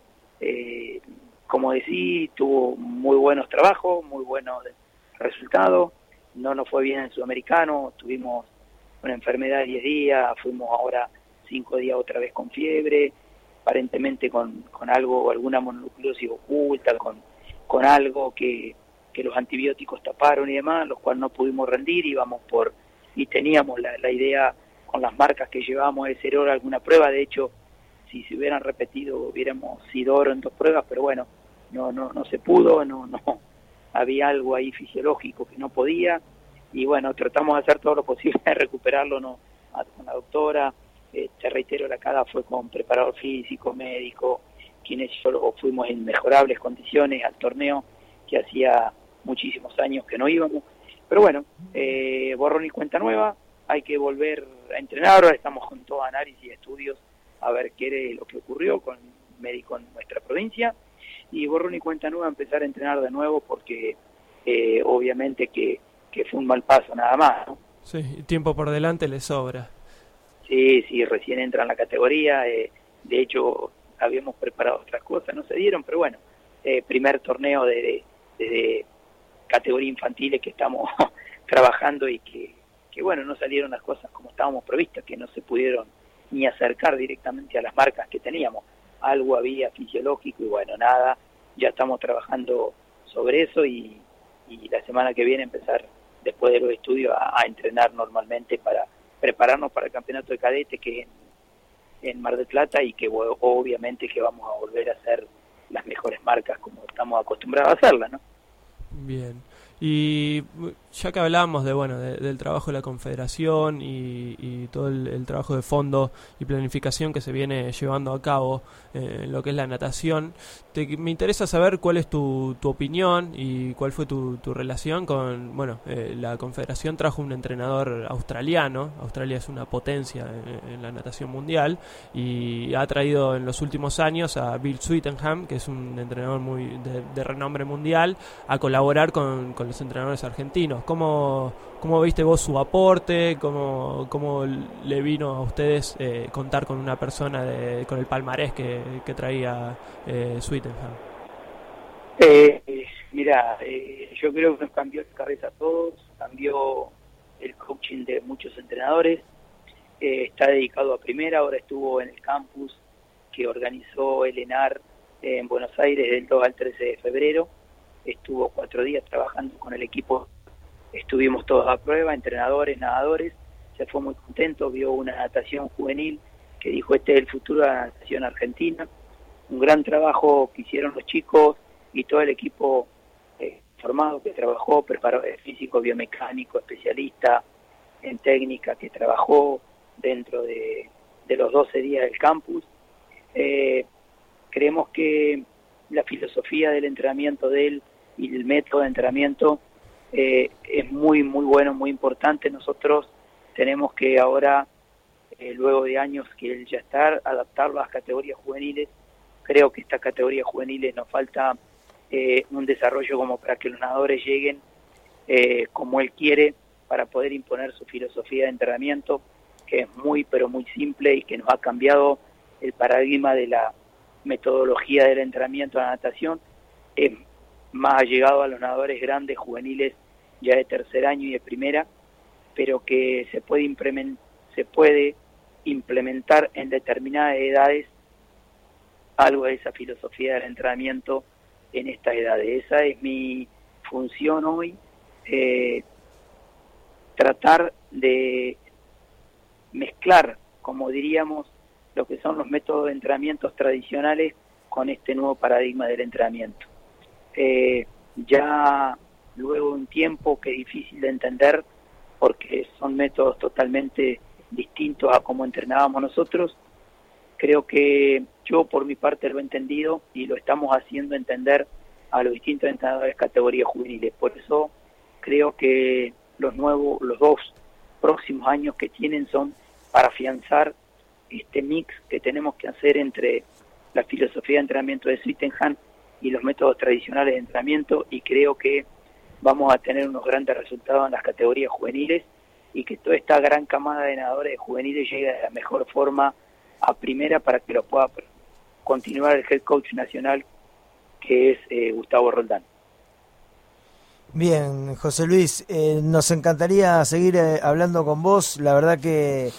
como decía, tuvo muy buenos trabajos, muy buenos resultados. No nos fue bien en el sudamericano, tuvimos una enfermedad de 10 días, fuimos ahora 5 días otra vez con fiebre, aparentemente con algo, alguna mononucleosis oculta, con algo que los antibióticos taparon y demás, los cuales no pudimos rendir, y teníamos la idea con las marcas que llevábamos de ser oro alguna prueba. De hecho, si se hubieran repetido hubiéramos sido oro en 2 pruebas, pero bueno, no se pudo, no había algo ahí fisiológico que no podía, y bueno, tratamos de hacer todo lo posible de recuperarlo, ¿no? Con la doctora, te reitero, la CADA fue con preparador físico, médico, kinesiólogo, fuimos en mejorables condiciones al torneo, que hacía muchísimos años que no íbamos, pero bueno, borrón y cuenta nueva, hay que volver a entrenar. Ahora estamos con todo análisis y estudios a ver qué es lo que ocurrió con el médico en nuestra provincia, y borrón y cuenta nueva, empezar a entrenar de nuevo, porque obviamente que fue un mal paso nada más, ¿no? Sí, tiempo por delante le sobra. Sí, recién entra en la categoría, de hecho habíamos preparado otras cosas, no se dieron, pero bueno, primer torneo de categoría infantiles que estamos trabajando y que bueno, no salieron las cosas como estábamos previstas, que no se pudieron ni acercar directamente a las marcas que teníamos. Algo había fisiológico y bueno, nada, ya estamos trabajando sobre eso y la semana que viene empezar, después de los estudios, a entrenar normalmente para prepararnos para el campeonato de cadete, que es en Mar del Plata, y que obviamente que vamos a volver a hacer las mejores marcas como estamos acostumbrados a hacerlas, ¿no? Bien. Y ya que hablábamos del trabajo de la Confederación y todo el trabajo de fondo y planificación que se viene llevando a cabo en lo que es la natación, me interesa saber cuál es tu opinión y cuál fue tu relación con... la Confederación trajo un entrenador australiano. Australia es una potencia en la natación mundial, y ha traído en los últimos años a Bill Sweetenham, que es un entrenador muy de renombre mundial, a colaborar con los entrenadores argentinos. ¿Cómo viste vos su aporte? ¿Cómo le vino a ustedes contar con una persona con el palmarés que traía Swittenham? Mira, yo creo que nos cambió la cabeza a todos, cambió el coaching de muchos entrenadores. Está dedicado a primera, ahora estuvo en el campus que organizó el ENAR en Buenos Aires del 2 al 13 de febrero. Estuvo 4 días trabajando con el equipo, estuvimos todos a prueba, entrenadores, nadadores, se fue muy contento, vio una natación juvenil que dijo este es el futuro de la natación argentina. Un gran trabajo que hicieron los chicos y todo el equipo formado que trabajó, preparador físico, biomecánico, especialista en técnica que trabajó dentro de los 12 días del campus. Creemos que la filosofía del entrenamiento de él y el método de entrenamiento es muy bueno, muy importante. Nosotros tenemos que ahora, luego de años que él ya está, adaptarlo a las categorías juveniles. Creo que estas categorías juveniles nos falta un desarrollo como para que los nadadores lleguen como él quiere, para poder imponer su filosofía de entrenamiento, que es muy simple y que nos ha cambiado el paradigma de la metodología del entrenamiento de la natación. Es más allegado a los nadadores grandes, juveniles, ya de tercer año y de primera, pero que se puede implementar en determinadas edades algo de esa filosofía del entrenamiento en estas edades. Esa es mi función hoy, tratar de mezclar, como diríamos, lo que son los métodos de entrenamientos tradicionales con este nuevo paradigma del entrenamiento. Ya luego de un tiempo que es difícil de entender, porque son métodos totalmente distintos a cómo entrenábamos nosotros, creo que yo por mi parte lo he entendido y lo estamos haciendo entender a los distintos entrenadores de categorías juveniles. Por eso creo que los 2 próximos años que tienen son para afianzar este mix que tenemos que hacer entre la filosofía de entrenamiento de Swittenham y los métodos tradicionales de entrenamiento, y creo que vamos a tener unos grandes resultados en las categorías juveniles y que toda esta gran camada de nadadores juveniles llegue de la mejor forma a primera para que lo pueda continuar el head coach nacional, que es Gustavo Roldán. Bien, José Luis, nos encantaría seguir hablando con vos. La verdad que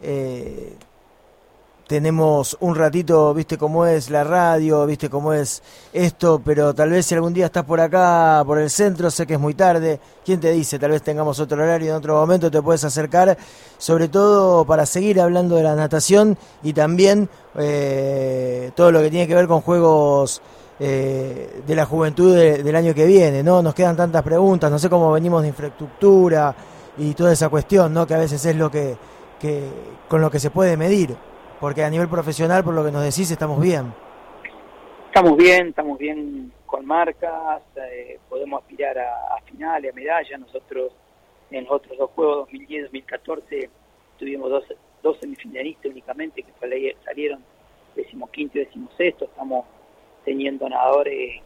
tenemos un ratito, viste cómo es la radio, viste cómo es esto, pero tal vez si algún día estás por acá, por el centro, sé que es muy tarde, ¿quién te dice? Tal vez tengamos otro horario, en otro momento te puedes acercar, sobre todo para seguir hablando de la natación y también todo lo que tiene que ver con juegos de la juventud del año que viene, ¿no? Nos quedan tantas preguntas, no sé cómo venimos de infraestructura y toda esa cuestión, ¿no? Que a veces es lo que con lo que se puede medir. Porque a nivel profesional, por lo que nos decís, estamos bien. Estamos bien con marcas, podemos aspirar a finales, a medallas. Nosotros en los otros 2 juegos, 2010 y 2014, tuvimos dos semifinalistas únicamente que salieron 15º y 16º. Estamos teniendo nadadores,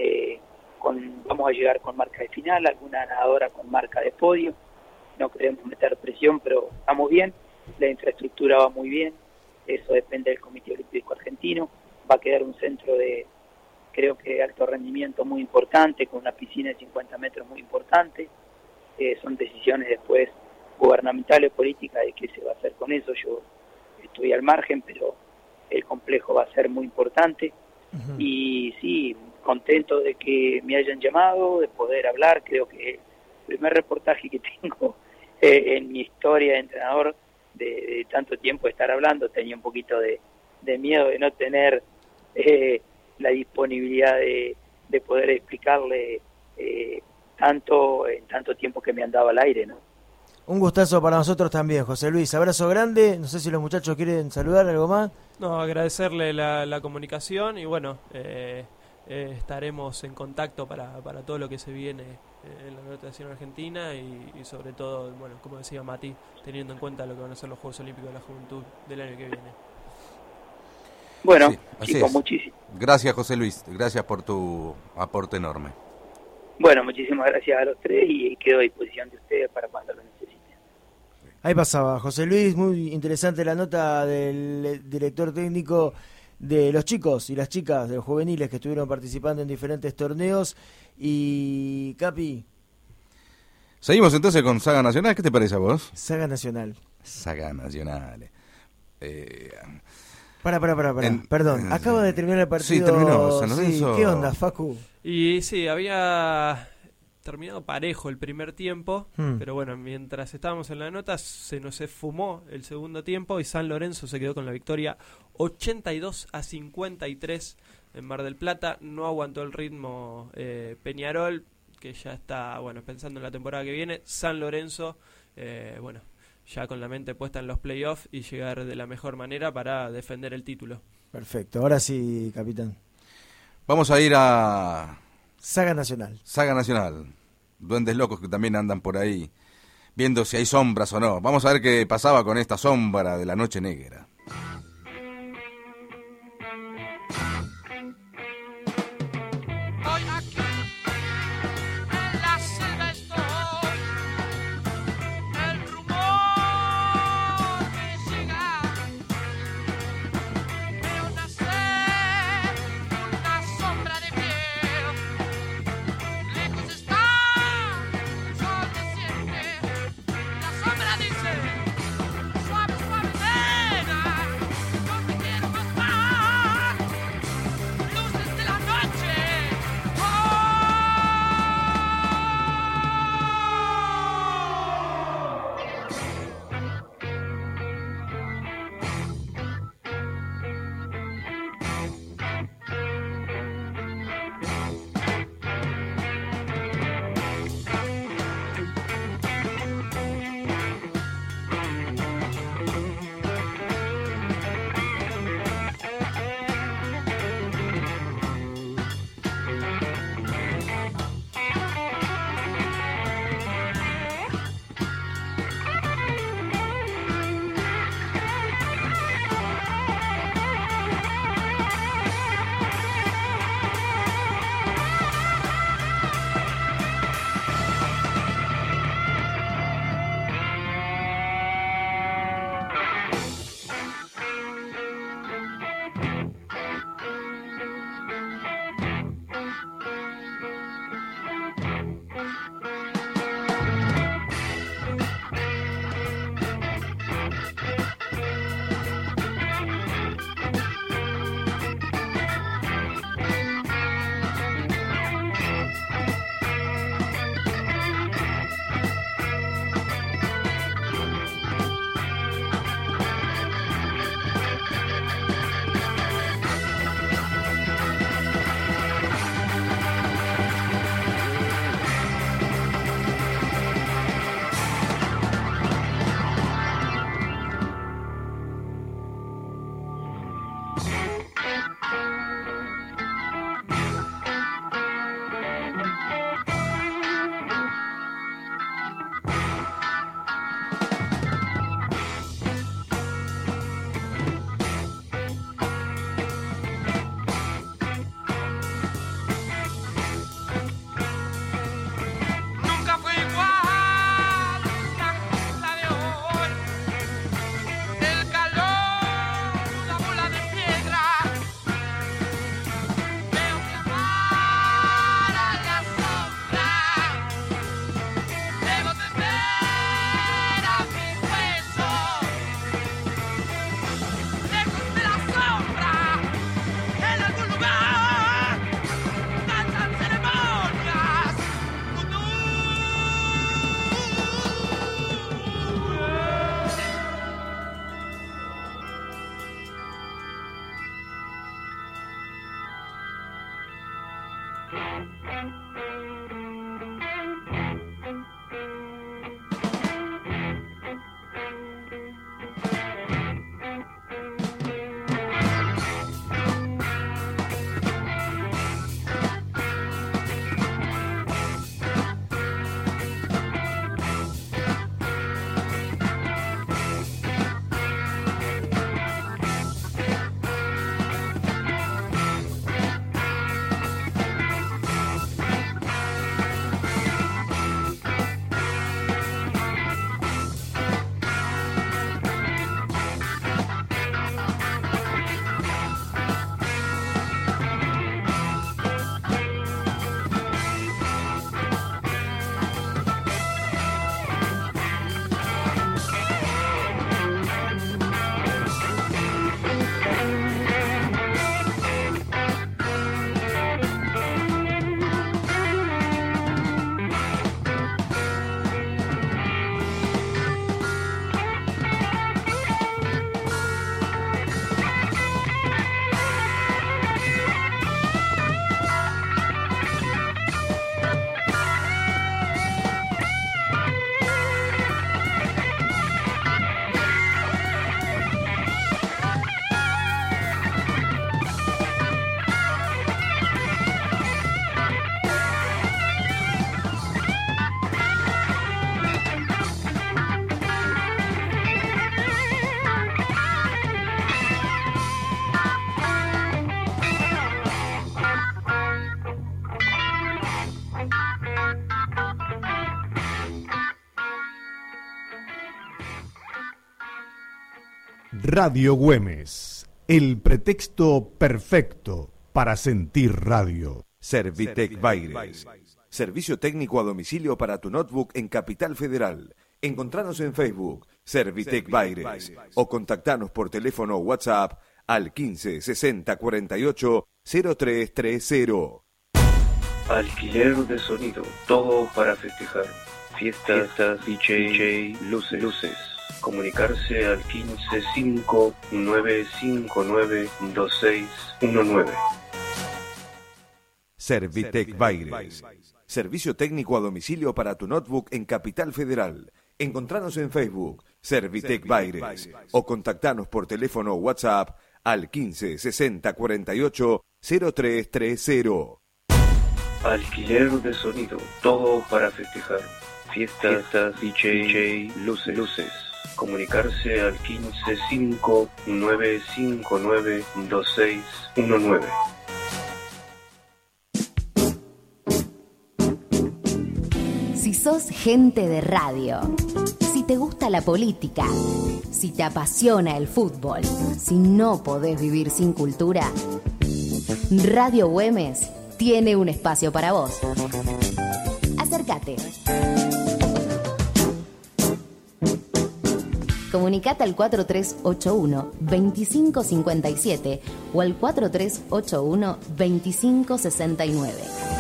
vamos a llegar con marca de final, alguna nadadora con marca de podio. No queremos meter presión, pero estamos bien, la infraestructura va muy bien. Eso depende del Comité Olímpico Argentino. Va a quedar un centro de, creo que, alto rendimiento muy importante, con una piscina de 50 metros muy importante. Son decisiones después gubernamentales, políticas, de qué se va a hacer con eso. Yo estoy al margen, pero el complejo va a ser muy importante. Uh-huh. Y sí, contento de que me hayan llamado, de poder hablar. Creo que el primer reportaje que tengo en mi historia de entrenador, de tanto tiempo de estar hablando, tenía un poquito de miedo de no tener la disponibilidad de poder explicarle en tanto tiempo que me andaba al aire, ¿no? Un gustazo para nosotros también, José Luis. Abrazo grande. No sé si los muchachos quieren saludar, algo más. No, agradecerle la comunicación y bueno, estaremos en contacto para todo lo que se viene en la natación argentina y sobre todo, bueno, como decía Mati, teniendo en cuenta lo que van a ser los Juegos Olímpicos de la Juventud del año que viene. Bueno, sí, chicos, muchísimo. Gracias, José Luis. Gracias por tu aporte enorme. Bueno, muchísimas gracias a los tres y quedo a disposición de ustedes para cuando lo necesiten. Ahí pasaba José Luis, muy interesante la nota del director técnico de los chicos y las chicas de los juveniles que estuvieron participando en diferentes torneos. Y Capi, seguimos entonces con Saga Nacional. ¿Qué te parece a vos? Saga Nacional. Saga Nacional. Perdón, acaba de terminar el partido. Sí, terminó San Lorenzo. Sí, ¿qué onda, Facu? Y sí, había terminado parejo el primer tiempo, pero bueno, mientras estábamos en la nota se nos esfumó el segundo tiempo y San Lorenzo se quedó con la victoria 82-53 en Mar del Plata. No aguantó el ritmo Peñarol, que ya está pensando en la temporada que viene. San Lorenzo, ya con la mente puesta en los playoffs y llegar de la mejor manera para defender el título. Perfecto, ahora sí, capitán. Vamos a ir a Saga Nacional. Saga Nacional. Duendes locos que también andan por ahí viendo si hay sombras o no. Vamos a ver qué pasaba con esta sombra de la noche negra. Radio Güemes, el pretexto perfecto para sentir radio. Servitec Baires. Servicio técnico a domicilio para tu notebook en Capital Federal. Encontranos en Facebook, Servitec Baires, o contactanos por teléfono o WhatsApp al 15 60 48 0330. Alquiler de sonido, todo para festejar. Fiestas, DJ, luces. Comunicarse al 155-959-2619. Servitec Baires. Servicio técnico a domicilio para tu notebook en Capital Federal. Encontranos en Facebook, Servitec Baires, o contactanos por teléfono o WhatsApp al 15 60 48 0330. Alquiler de sonido, todo para festejar. Fiestas, DJ, luces. Comunicarse al 155-959-2619. Si sos gente de radio, si te gusta la política, si te apasiona el fútbol, si no podés vivir sin cultura, Radio Güemes tiene un espacio para vos. Acércate. Comunicate al 4381-2557 o al 4381-2569.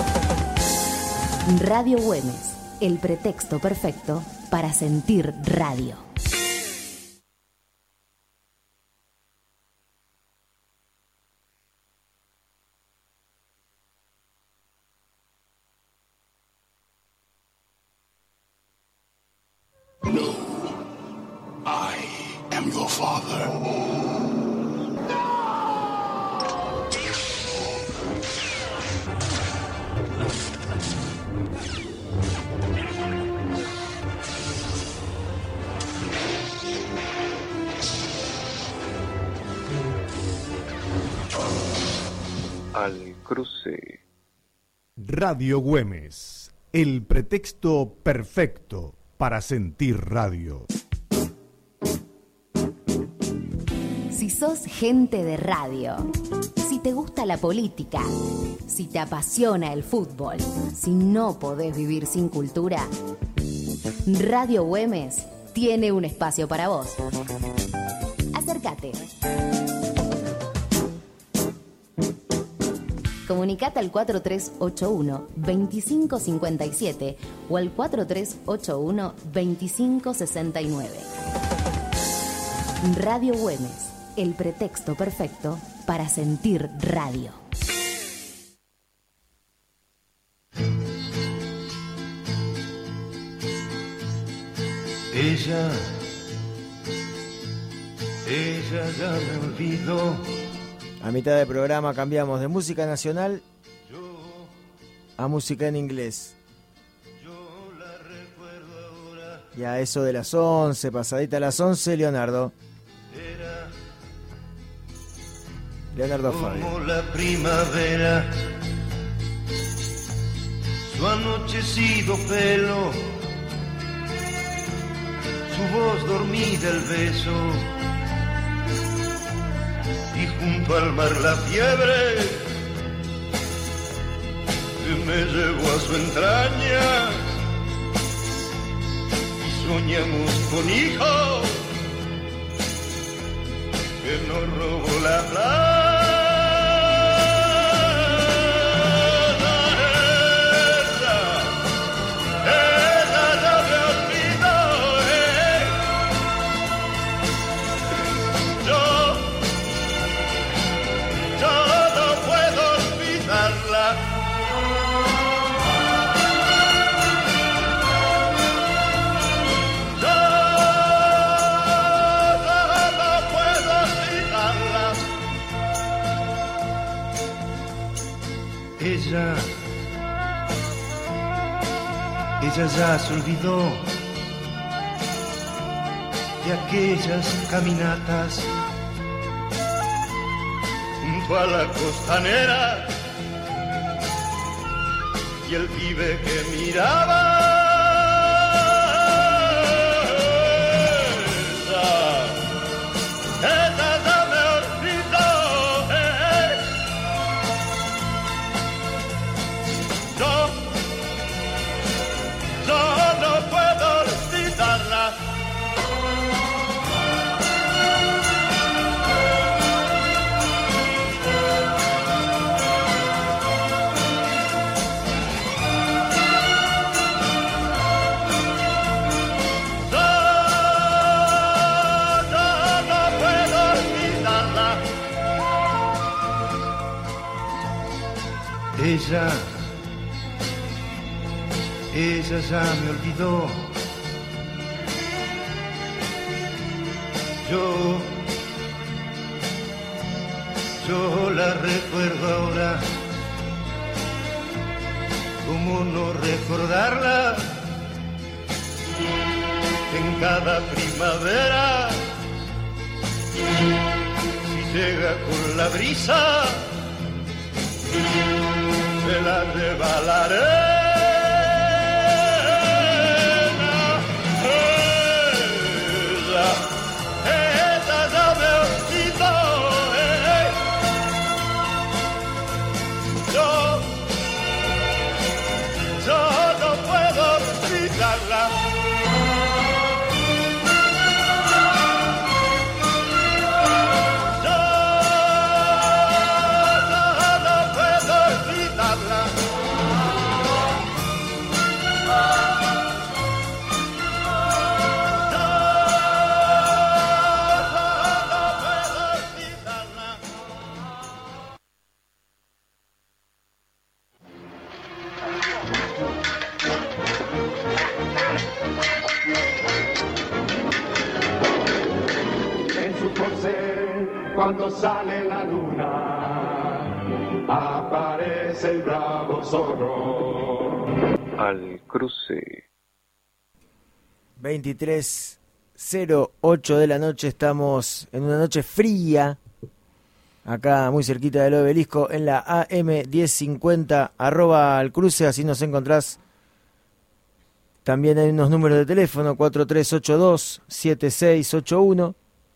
Radio Güemes, el pretexto perfecto para sentir radio. Your father. Al cruce. Radio Güemes, el pretexto perfecto para sentir radio. Si sos gente de radio, si te gusta la política, si te apasiona el fútbol, si no podés vivir sin cultura, Radio Güemes tiene un espacio para vos. Acércate. Comunicate al 4381-2557 o al 4381-2569. Radio Güemes, el pretexto perfecto para sentir radio. Ella ya me olvidó. A mitad del programa cambiamos de música nacional a música en inglés. Y a eso de las 11, pasadita a las 11, Leonardo Fabio. Como la primavera, su anochecido pelo, su voz dormida, el beso, y junto al mar la fiebre que me llevó a su entraña, y soñamos con hijos que nos robó la plata. Ella ya se olvidó de aquellas caminatas junto a la costanera y el pibe que miraba. Ella ella ya me olvidó. Yo la recuerdo ahora. ¿Cómo no recordarla? En cada primavera, si llega con la brisa, se la lleva la arena. Ella ya me olvidó. Yo no puedo olvidarla. Cuando sale la luna, aparece el bravo zorro. Al cruce. 23:08 de la noche, estamos en una noche fría, acá muy cerquita del Obelisco, en la AM 1050, @al cruce, así nos encontrás. También hay unos números de teléfono, 4382-7681,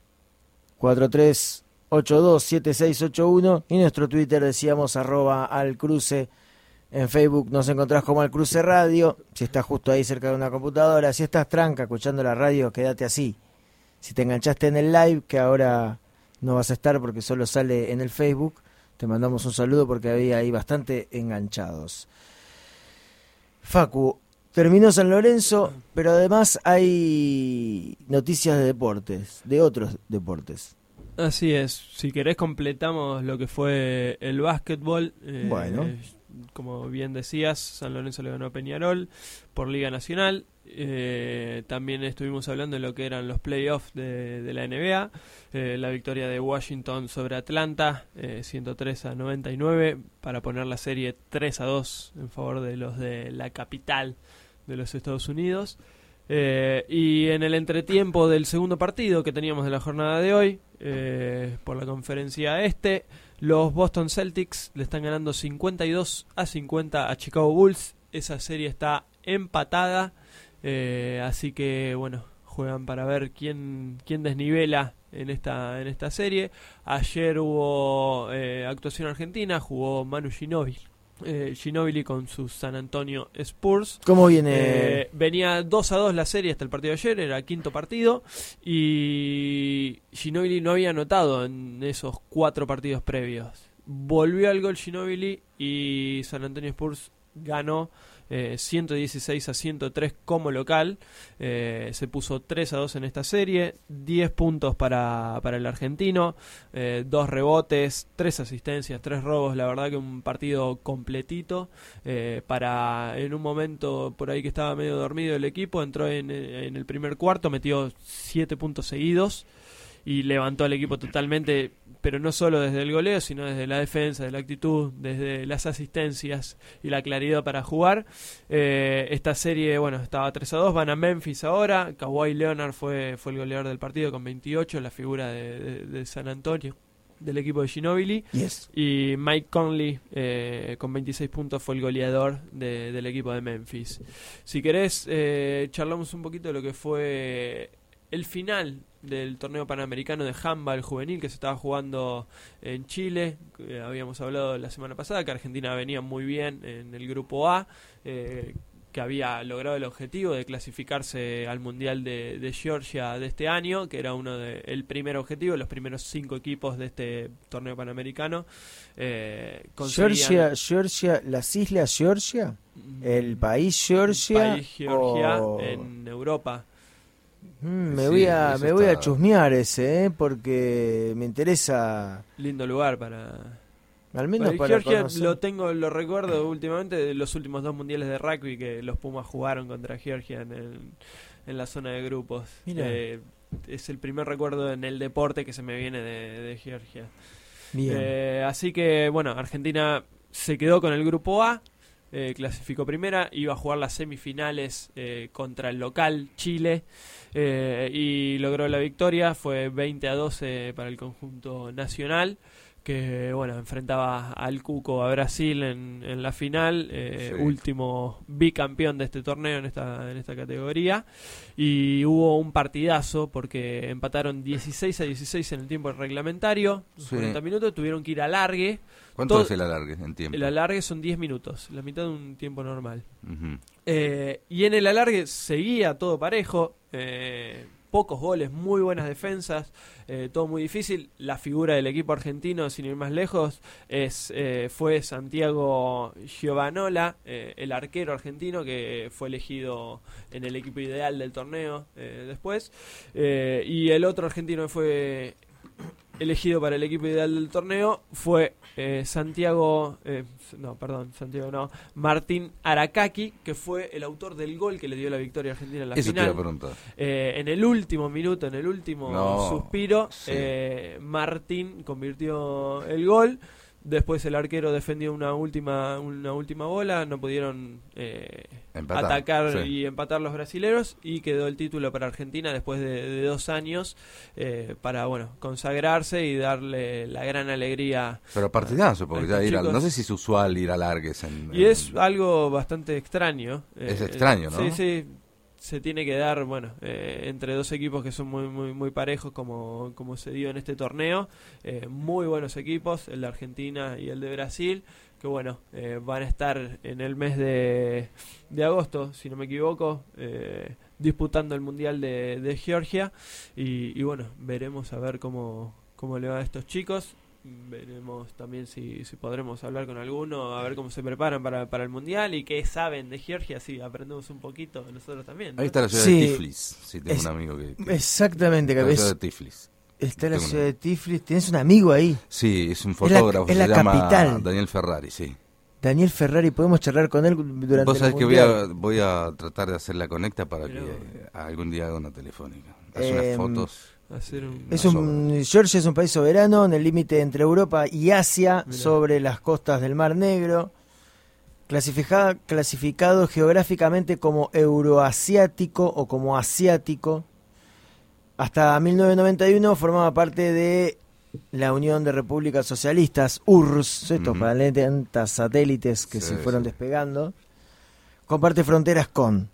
4382-7681, y nuestro Twitter, decíamos, @al cruce. En Facebook nos encontrás como Al Cruce Radio, si estás justo ahí cerca de una computadora. Si estás tranca escuchando la radio, quédate así. Si te enganchaste en el live, que ahora no vas a estar porque solo sale en el Facebook, te mandamos un saludo porque había ahí bastante enganchados. Facu, terminó San Lorenzo, pero además hay noticias de deportes, de otros deportes. Así es, si querés completamos lo que fue el básquetbol. Bueno. Como bien decías, San Lorenzo le ganó a Peñarol por Liga Nacional. También estuvimos hablando de lo que eran los playoffs de la NBA. La victoria de Washington sobre Atlanta, 103-99, para poner la serie 3-2 en favor de los de la capital de los Estados Unidos. Y en el entretiempo del segundo partido que teníamos de la jornada de hoy, por la conferencia este, los Boston Celtics le están ganando 52-50 a Chicago Bulls. Esa serie está empatada, así que bueno, juegan para ver quién desnivela en esta serie. Ayer hubo actuación argentina, jugó Manu Ginóbili con su San Antonio Spurs. ¿Cómo viene? Venía 2-2 la serie hasta el partido de ayer, era el quinto partido, y Ginóbili no había anotado en esos 4 partidos previos. Volvió al gol Ginóbili y San Antonio Spurs ganó 116-103 como local. Se puso 3-2 en esta serie, 10 puntos para el argentino, 2 rebotes, 3 asistencias, 3 robos. La verdad que un partido completito, para en un momento por ahí que estaba medio dormido el equipo. Entró en el primer cuarto, metió 7 puntos seguidos y levantó al equipo totalmente, pero no solo desde el goleo, sino desde la defensa, de la actitud, desde las asistencias y la claridad para jugar. Esta serie, bueno, estaba 3-2, van a Memphis ahora. Kawhi Leonard fue el goleador del partido con 28, la figura de San Antonio, del equipo de Ginóbili. Yes. Y Mike Conley, con 26 puntos, fue el goleador del equipo de Memphis. Si querés, charlamos un poquito de lo que fue el final del torneo panamericano de handball juvenil que se estaba jugando en Chile. Habíamos hablado la semana pasada que Argentina venía muy bien en el grupo A, que había logrado el objetivo de clasificarse al Mundial de Georgia de este año, que era el primer objetivo, los primeros 5 equipos de este torneo panamericano. Georgia, las islas Georgia, el país Georgia, en Europa. Me voy a chusmear ese, porque me interesa. Lindo lugar para Al menos El para Georgia conocer. lo recuerdo últimamente de los últimos 2 mundiales de rugby que los Pumas jugaron contra Georgia en la zona de grupos. Mira. Es el primer recuerdo en el deporte que se me viene de Georgia. Bien. Así que, bueno, Argentina se quedó con el grupo A, clasificó primera, iba a jugar las semifinales contra el local Chile y logró la victoria. Fue 20-12 para el conjunto nacional, que bueno, enfrentaba al Cuco, a Brasil en la final, Sí. último bicampeón de este torneo en esta categoría, y hubo un partidazo porque empataron 16-16 en el tiempo reglamentario, Sí. 40 minutos, tuvieron que ir a alargue. ¿Cuánto es el alargue en tiempo? El alargue son 10 minutos, la mitad de un tiempo normal. Ujú. Y en el alargue seguía todo parejo, pocos goles, muy buenas defensas, todo muy difícil. La figura del equipo argentino, sin ir más lejos, fue Santiago Giovanola, el arquero argentino que fue elegido en el equipo ideal del torneo después. Y el otro argentino que fue elegido para el equipo ideal del torneo fue Martín Aracaki, que fue el autor del gol que le dio la victoria argentina en la Eso final. te iba a preguntar. En el último minuto, en el último suspiro, sí. Martín convirtió el gol. Después el arquero defendió una última bola, no pudieron atacar sí. y empatar los brasileros, y quedó el título para Argentina después de 2 años para consagrarse y darle la gran alegría. Pero partidazo, porque ya chicos. no sé si es usual ir a largues Y es algo bastante extraño. Es extraño, ¿no? Sí. Se tiene que dar, entre 2 equipos que son muy parejos, como se dio en este torneo. Muy buenos equipos, el de Argentina y el de Brasil, que van a estar en el mes de agosto, si no me equivoco, disputando el Mundial de Georgia. Y veremos a ver cómo le va a estos chicos. Veremos también si podremos hablar con alguno, a ver cómo se preparan para el Mundial y qué saben de Georgia, si aprendemos un poquito nosotros también, ¿no? Ahí está la ciudad de Tiflis, si tengo un amigo que exactamente, la ciudad de Tiflis. Está la ciudad de Tiflis, tienes un amigo ahí. Sí, es un fotógrafo, es la se llama capital. Daniel Ferrari, sí. Daniel Ferrari, podemos charlar con él durante Vos sabés el que Mundial. voy a tratar de hacer la conecta para que algún día haga una telefónica. Hace unas fotos. Georgia es un país soberano en el límite entre Europa y Asia, sobre las costas del Mar Negro, clasificado geográficamente como euroasiático o como asiático. Hasta 1991 formaba parte de la Unión de Repúblicas Socialistas, URSS, estos planetas satélites que se fueron despegando. Comparte fronteras con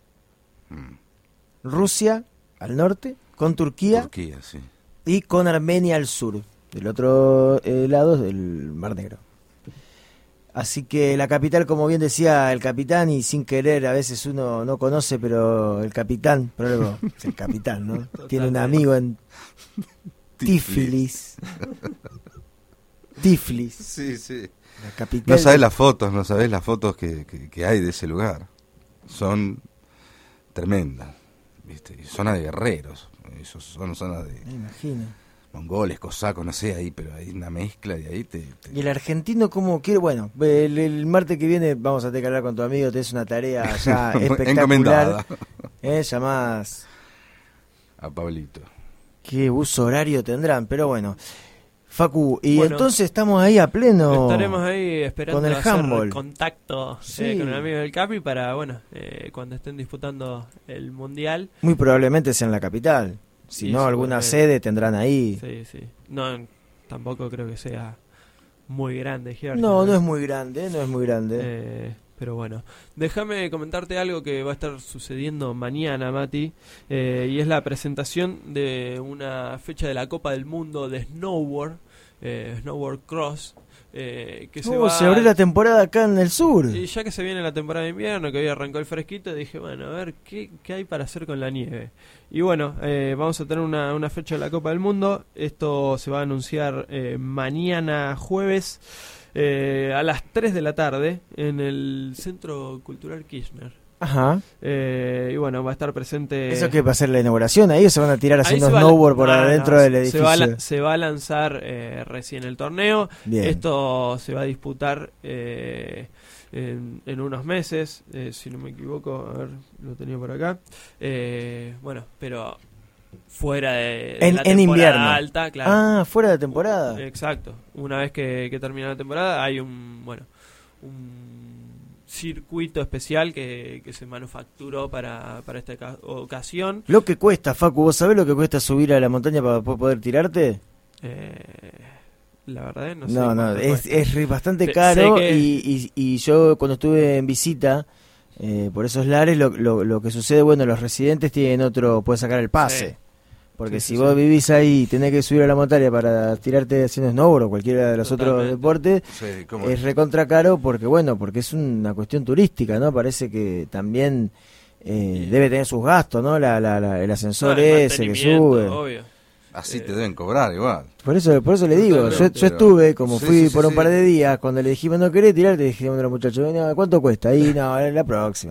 Rusia al norte, con Turquía sí. y con Armenia al sur, del otro lado del Mar Negro. Así que la capital, como bien decía el capitán, y sin querer a veces uno no conoce, pero el capitán, pero luego es el capitán, ¿no? Tiene un amigo en Tiflis. Tiflis. Sí. La capital. No sabés las fotos que hay de ese lugar. Son tremendas, ¿viste? Zona de guerreros. Esos son zonas de Me imagino. mongoles, cosacos, no sé, ahí, pero hay una mezcla de ahí. Y el argentino, ¿cómo quiere? Bueno, el martes que viene vamos a tener que hablar con tu amigo, tenés una tarea ya espectacular. Llamás a Pablito. Qué uso horario tendrán, pero bueno. Facu, y entonces estamos ahí a pleno. Estaremos ahí esperando con el hacer handball. Contacto con el amigo del Capi para, cuando estén disputando el Mundial. Muy probablemente sea en la capital. Si no, alguna sede tendrán ahí. Sí. No, tampoco creo que sea muy grande, Georgia. No es muy grande, pero bueno, déjame comentarte algo que va a estar sucediendo mañana, Mati, y es la presentación de una fecha de la Copa del Mundo de Snowboard, Snowboard Cross, que se abrió la temporada acá en el sur. Y ya que se viene la temporada de invierno, que hoy arrancó el fresquito, dije, a ver, ¿qué hay para hacer con la nieve? Y vamos a tener una fecha de la Copa del Mundo. Esto se va a anunciar mañana jueves a las 3 de la tarde en el Centro Cultural Kirchner. Ajá. Y bueno, va a estar presente... ¿Eso qué va a ser la inauguración? ¿Ahí o se van a tirar haciendo snowboard por adentro del edificio? Se va a lanzar recién el torneo. Bien. Esto se va a disputar en unos meses, si no me equivoco. A ver, lo tenía por acá. Bueno, pero fuera de la temporada invierno. alta, claro. Ah, fuera de temporada. Exacto. Una vez que termina la temporada hay un circuito especial que se manufacturó para esta ocasión. Lo que cuesta, Facu, ¿vos sabés lo que cuesta subir a la montaña para poder tirarte? La verdad no sé. No, es bastante caro y yo cuando estuve en visita por esos lares, lo que sucede, bueno, los residentes tienen pueden sacar el pase. Sí. Porque si vos vivís ahí y tenés que subir a la montaña para tirarte haciendo snowboard o cualquiera de los otros deportes, es recontra caro porque es una cuestión turística, ¿no? Parece que también debe tener sus gastos, ¿no? El ascensor ese que sube. Obvio. Así te deben cobrar igual. Por eso le digo, yo estuve, fui por un par de días, cuando le dijimos no querés tirarte, dijimos a los muchachos, ¿cuánto cuesta? Ahí no, la próxima.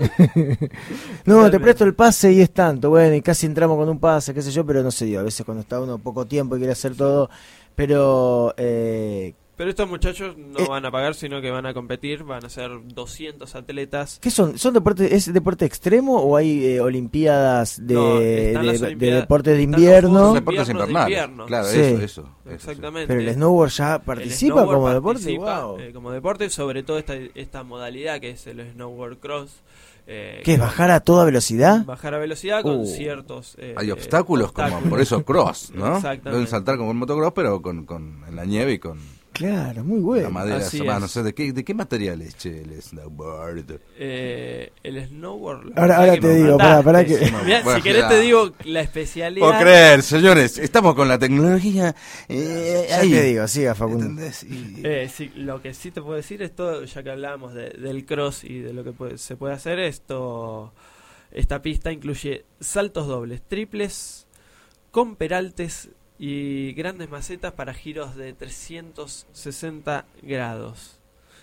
No, te presto el pase y es tanto, bueno, y casi entramos con un pase, qué sé yo, pero no se dio. A veces cuando está uno poco tiempo y quiere hacer todo, pero... Pero estos muchachos no van a pagar, sino que van a competir, van a ser 200 atletas. ¿Qué son? ¿Es deporte extremo o hay olimpiadas de deportes de invierno? Son deportes invernales, claro, sí. Eso. Exactamente. Pero el snowboard ya participa como deporte. Wow. Como deporte, sobre todo esta modalidad que es el snowboard cross. ¿Qué es bajar a toda velocidad? Bajar a velocidad con ciertos... hay obstáculos, como por eso cross, ¿no? Exactamente. Deben saltar como un motocross, pero en la nieve y con... Claro, muy bueno. La madera, no sé, ¿de qué material es el snowboard? El snowboard... Ahora te digo, para que... Mirá, si querés te digo la especialidad... Puedo creer, señores, estamos con la tecnología... ya te digo, siga Facundo. Sí, lo que sí te puedo decir es todo, ya que hablábamos del cross y de lo que se puede hacer, esta pista incluye saltos dobles, triples, con peraltes y grandes macetas para giros de 360 grados.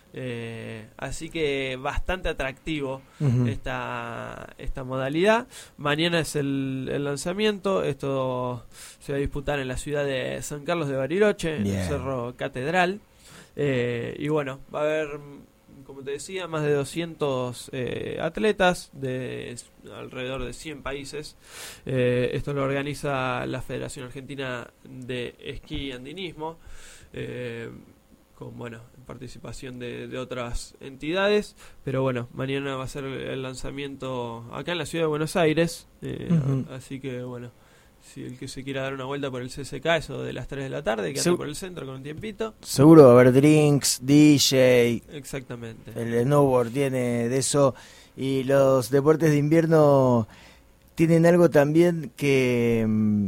Así que bastante atractivo esta modalidad. Mañana es el lanzamiento. Esto se va a disputar en la ciudad de San Carlos de Bariloche, en el Cerro Catedral. Y bueno, va a haber, como te decía, más de 200 atletas de alrededor de 100 países. Esto lo organiza la Federación Argentina de Esquí y Andinismo, con participación de otras entidades. Pero bueno, mañana va a ser el lanzamiento acá en la ciudad de Buenos Aires. Así que bueno, si el que se quiera dar una vuelta por el CCK, eso de las 3 de la tarde, que anda por el centro con un tiempito. Seguro va a haber drinks, DJ. Exactamente. El snowboard tiene de eso. Y los deportes de invierno tienen algo también que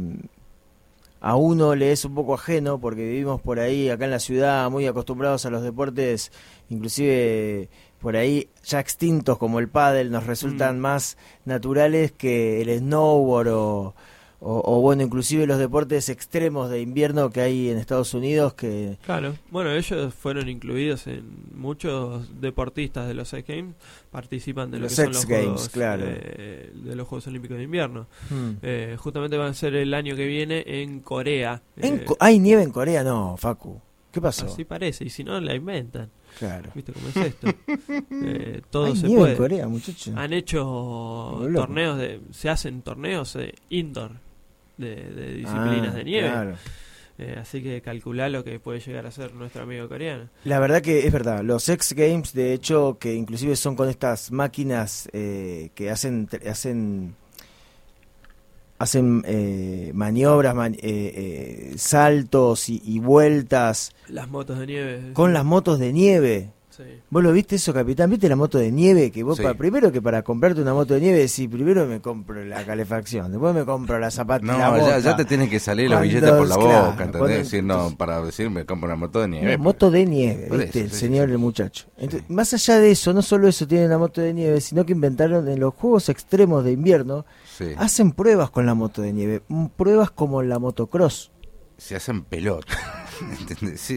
a uno le es un poco ajeno, porque vivimos por ahí, acá en la ciudad, muy acostumbrados a los deportes, inclusive por ahí ya extintos como el pádel, nos resultan más naturales que el snowboard o bueno, inclusive los deportes extremos de invierno que hay en Estados Unidos que... Claro, bueno, ellos fueron incluidos en muchos deportistas de los X Games, participan de los X Games, claro. De los Juegos Olímpicos de Invierno. Justamente van a ser el año que viene en Corea. ¿Hay nieve en Corea? No, Facu. ¿Qué pasó? Así parece, y si no, la inventan. Claro. ¿Viste cómo es esto? Todo ¿Hay se nieve puede. en Corea, muchachos? Han hecho torneos se hacen torneos indoor de disciplinas de nieve. Claro. Así que calculá lo que puede llegar a ser nuestro amigo coreano. La verdad que es verdad. Los X Games, de hecho, que inclusive son con estas máquinas que hacen maniobras, saltos y vueltas. Las motos de nieve. Con las motos de nieve. Sí. ¿Vos lo viste eso, capitán? ¿Viste la moto de nieve? Que vos primero que para comprarte una moto de nieve decís, primero me compro la calefacción, después me compro la zapatilla. No, ya te tienen que salir los billetes por la boca, ¿entendés? Para decir, me compro una moto de nieve. Moto de nieve, ¿viste? El señor, el muchacho. Entonces, más allá de eso, no solo eso tienen la moto de nieve, sino que inventaron en los juegos extremos de invierno, hacen pruebas con la moto de nieve, pruebas como la motocross. Se hacen pelota, ¿entendés? Sí. Se hacen pelota. ¿Cuántas motos de nieve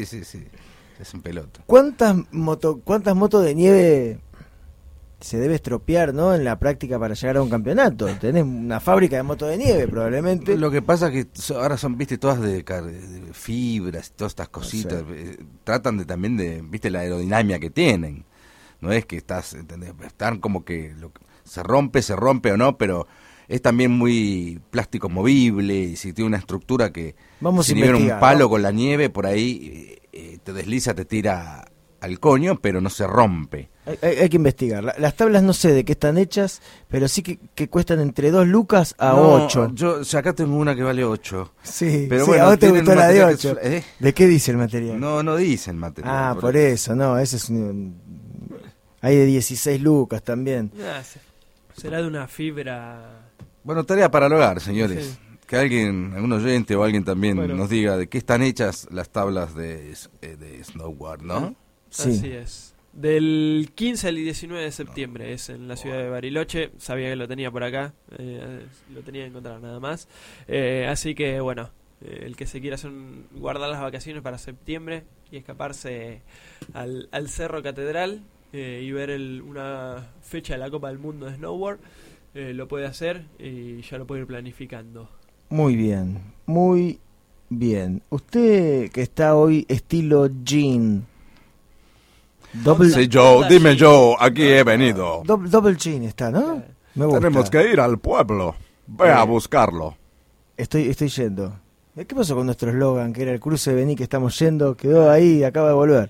se debe estropear, ¿no? En la práctica para llegar a un campeonato. Tenés una fábrica de moto de nieve, probablemente. Lo que pasa es que ahora son, viste, todas de fibras, todas estas cositas. Tratan también de, viste, la aerodinámica que tienen. No es que están como que se rompe o no, pero es también muy plástico movible, y si tiene una estructura que Vamos si a nivel un investigar, palo ¿no? con la nieve por ahí te desliza, te tira al coño, pero no se rompe. Hay que investigar. Las tablas no sé de qué están hechas, pero sí que cuestan entre 2 lucas a No, 8. Yo acá tengo una que vale 8. Sí, pero sí, bueno, a vos te tienen gustó un la de material 8. ¿De qué dice el material? No dice el material. Ah, por eso, no, ese es hay de 16 lucas también. Será de una fibra... Bueno, tarea para el hogar, señores. Sí. Que algún oyente o alguien también Bueno. nos diga de qué están hechas las tablas de snowboard, ¿no? Sí. Así es. Del 15 al 19 de septiembre es en la ciudad de Bariloche. Sabía que lo tenía por acá. Lo tenía que encontrar nada más. Así que, bueno, el que se quiera guardar las vacaciones para septiembre y escaparse al Cerro Catedral y ver una fecha de la Copa del Mundo de Snowboard, lo puede hacer y ya lo puede ir planificando. Muy bien, muy bien. Usted que está hoy estilo jean. Sí, dime yo, aquí he venido. Double jean está, ¿no? Me gusta. Tenemos que ir al pueblo. Ve a buscarlo. Estoy yendo. ¿Qué pasó con nuestro eslogan, que era el cruce de Bení que estamos yendo? Quedó ahí, acaba de volver.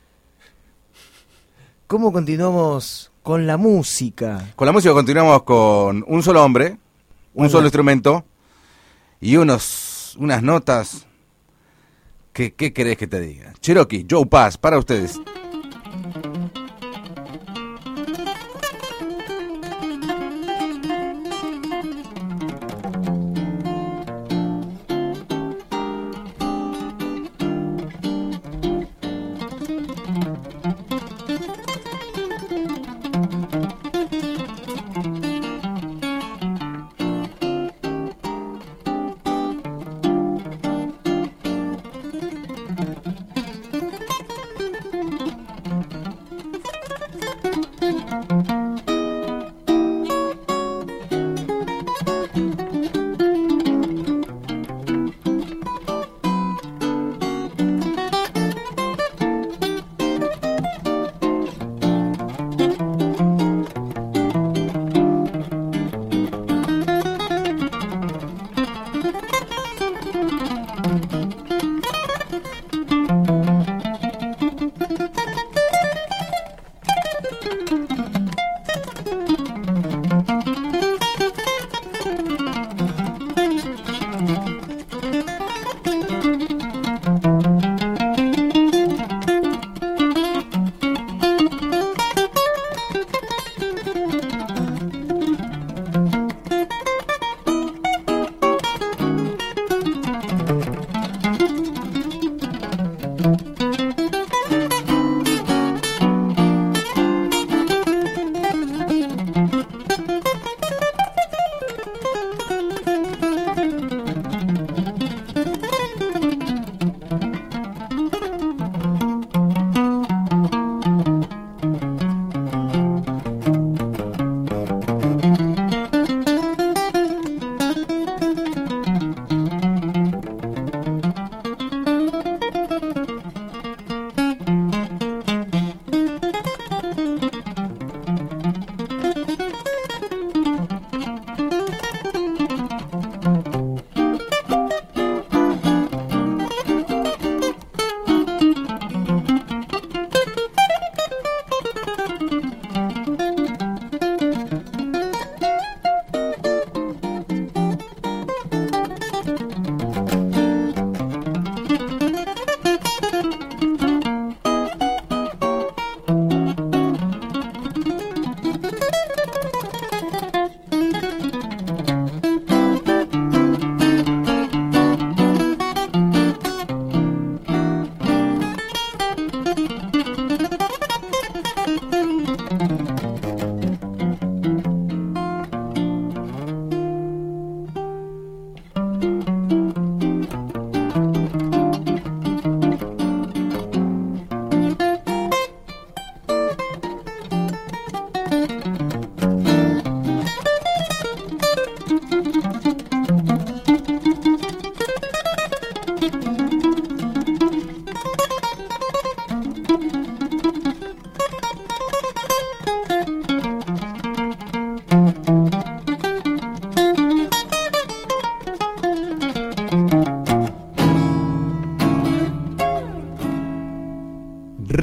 ¿Cómo continuamos con la música? Con la música continuamos con un solo hombre, un solo instrumento y unas notas que, ¿qué querés que te diga? Cherokee, Joe Pass, para ustedes.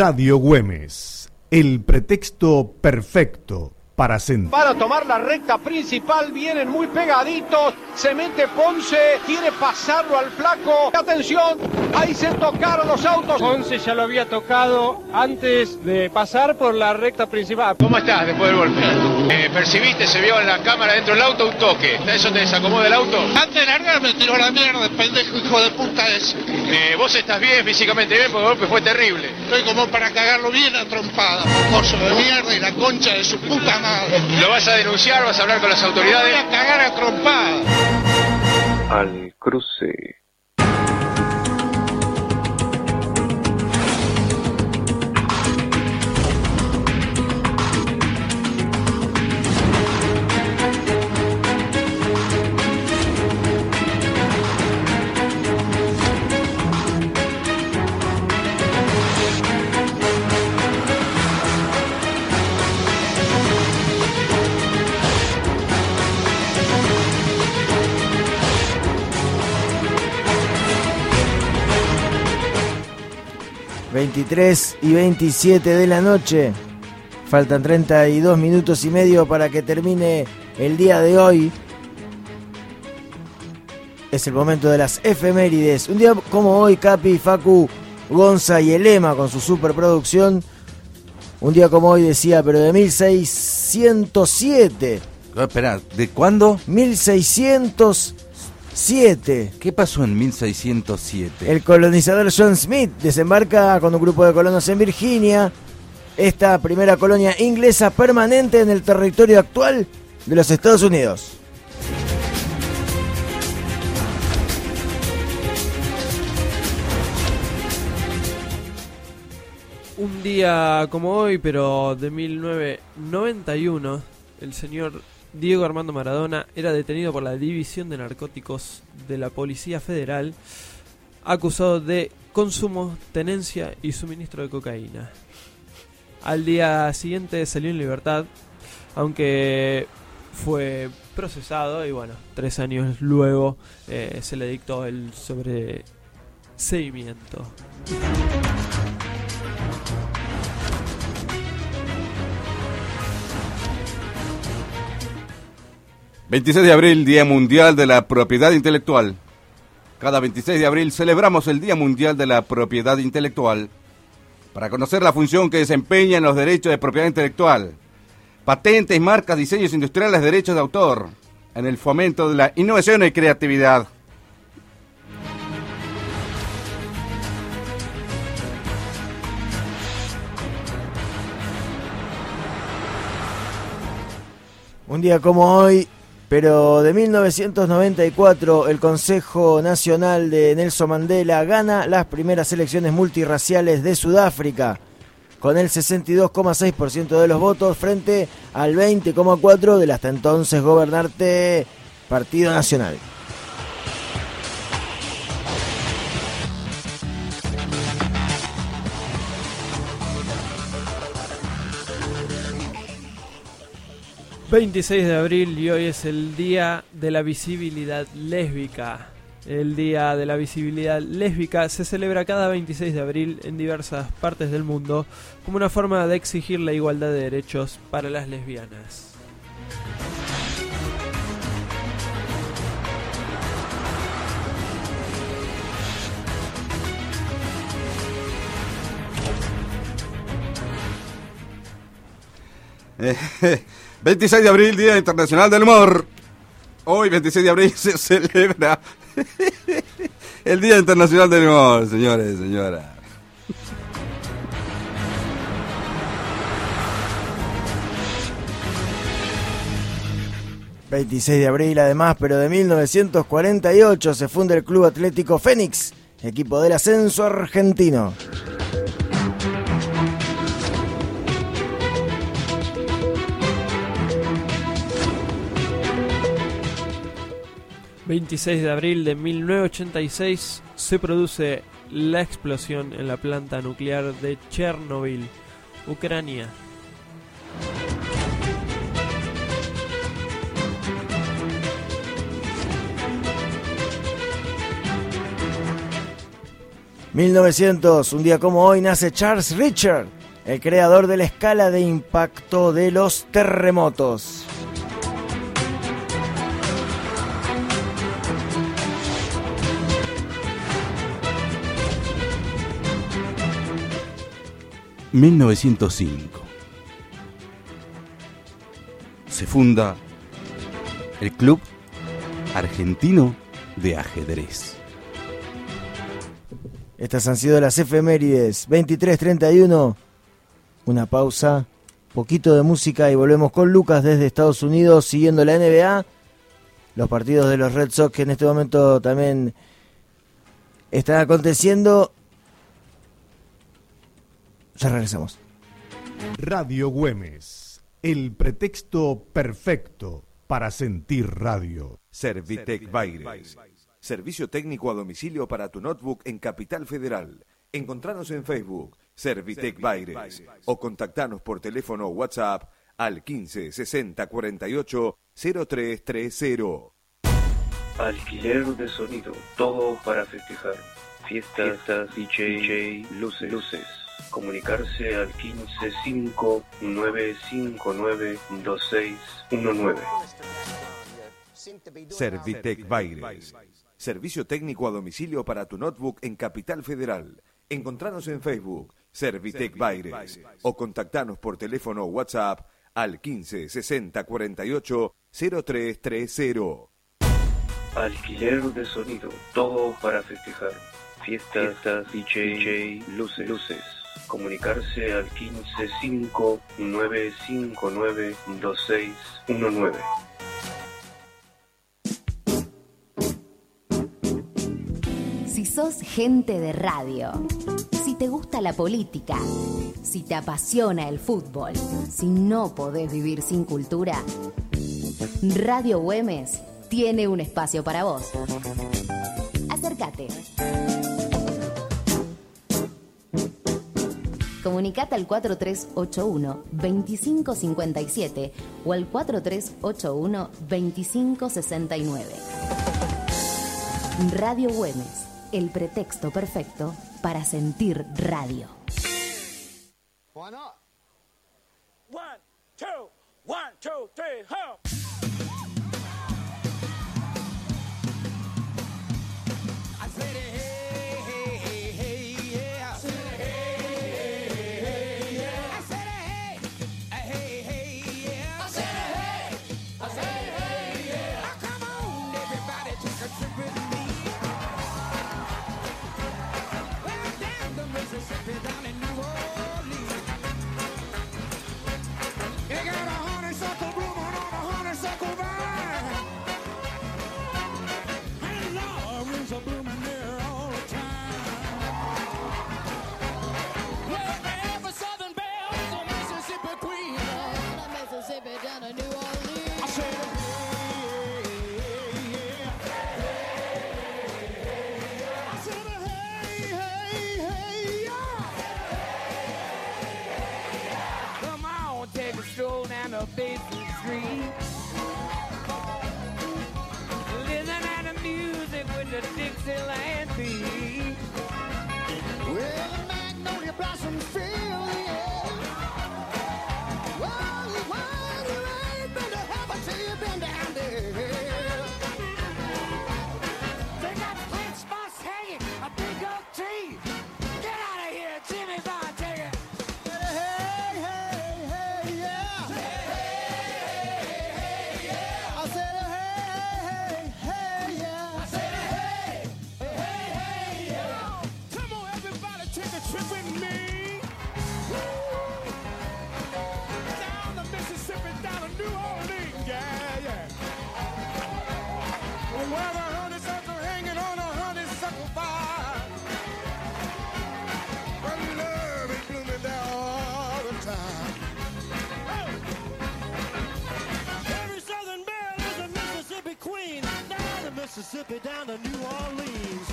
Radio Güemes, el pretexto perfecto para sentir. Para tomar la recta principal, vienen muy pegaditos, se mete Ponce, quiere pasarlo al flaco, atención, ahí se tocaron los autos. Ponce ya lo había tocado antes de pasar por la recta principal. ¿Cómo estás después del golpe? ¿Percibiste, se vio en la cámara dentro del auto un toque? ¿Eso te desacomoda el auto? Antes de largar me tiró la mierda, el pendejo hijo de puta ese. ¿Vos estás bien, físicamente bien? Porque el golpe fue terrible. Estoy como para cagarlo bien a trompada. Coso de mierda y la concha de su puta madre. ¿Lo vas a denunciar? ¿Vas a hablar con las autoridades? Voy a cagar a trompada. Al cruce. ...23:27 de la noche... ...faltan 32 minutos y medio... ...para que termine el día de hoy... ...es el momento de las efemérides... ...un día como hoy, Capi, Facu, Gonza y Elema... ...con su superproducción... ...un día como hoy decía... ...pero de 1607... Espera, ¿de cuándo? 1607. ¿Qué pasó en 1607? El colonizador John Smith desembarca con un grupo de colonos en Virginia, esta primera colonia inglesa permanente en el territorio actual de los Estados Unidos. Un día como hoy, pero de 1991, el señor Diego Armando Maradona era detenido por la División de Narcóticos de la Policía Federal, acusado de consumo, tenencia y suministro de cocaína. Al día siguiente salió en libertad, aunque fue procesado y bueno, 3 años luego se le dictó el sobreseimiento. 26 de abril, Día Mundial de la Propiedad Intelectual. Cada 26 de abril celebramos el Día Mundial de la Propiedad Intelectual para conocer la función que desempeñan los derechos de propiedad intelectual, patentes, marcas, diseños industriales, derechos de autor, en el fomento de la innovación y creatividad. Un día como hoy, pero de 1994, el Consejo Nacional de Nelson Mandela gana las primeras elecciones multirraciales de Sudáfrica, con el 62,6% de los votos frente al 20,4% del hasta entonces gobernante Partido Nacional. ...26 de abril y hoy es el Día de la Visibilidad Lésbica. El Día de la Visibilidad Lésbica se celebra cada 26 de abril en diversas partes del mundo como una forma de exigir la igualdad de derechos para las lesbianas. Eh, 26 de abril, Día Internacional del Humor. Hoy, 26 de abril, se celebra el Día Internacional del Humor, señores y señoras. ...26 de abril además, pero de 1948... ...se funda el Club Atlético Fénix... ...equipo del ascenso argentino. 26 de abril de 1986 se produce la explosión en la planta nuclear de Chernobyl, Ucrania. 1900, un día como hoy, nace Charles Richter, el creador de la escala de impacto de los terremotos. ...1905... se funda el Club Argentino de Ajedrez. Estas han sido las efemérides. 23:31. Una pausa, poquito de música y volvemos con Lucas desde Estados Unidos siguiendo la NBA. Los partidos de los Red Sox que en este momento también están aconteciendo. Ya regresamos. Radio Güemes, el pretexto perfecto para sentir radio. Servitec Baires. Servicio técnico a domicilio para tu notebook en Capital Federal. Encontranos en Facebook, Servitec Baires, o contactanos por teléfono o WhatsApp al 15 60 48 0330. Alquiler de sonido, todo para festejar. Fiestas, DJ, luces. Comunicarse al 155-959-2619. Servitec Baires. Servicio técnico a domicilio para tu notebook en Capital Federal. Encontranos en Facebook, Servitec Baires, o contactanos por teléfono o WhatsApp al 15 60 48 0330. Alquiler de sonido, todo para festejar. Fiestas, DJ, luces. Comunicarse al 155-959-2619. Si sos gente de radio, si te gusta la política, si te apasiona el fútbol, si no podés vivir sin cultura, Radio Güemes tiene un espacio para vos. Acércate. Comunicate al 4381-2557 o al 4381-2569. Radio Güemes, el pretexto perfecto para sentir radio. Why not? 1, 2, 1, 2, 3, hop. I said hey, hey, hey, hey, yeah. I said hey, hey, hey, yeah. I said hey, hey, hey, yeah. I said hey, yeah. Oh, come on, everybody, take a trip with me. Well, down the Mississippi, down in New Orleans. You got a honeysuckle blooming on a honeysuckle vine. And laurels are blooming there all the time. Well, every Southern belle is a Mississippi queen. Down in Mississippi, down in New Orleans. I said, take a stroll down the Basin Street. Listen to the music with the Dixieland beat. Well, the magnolia blossoms fill the air. Well, you ain't been to heaven till you've been down there. They got French moss hanging, a big oak tree. Get out of here, Jimmy Bond, take it. Mississippi down to New Orleans.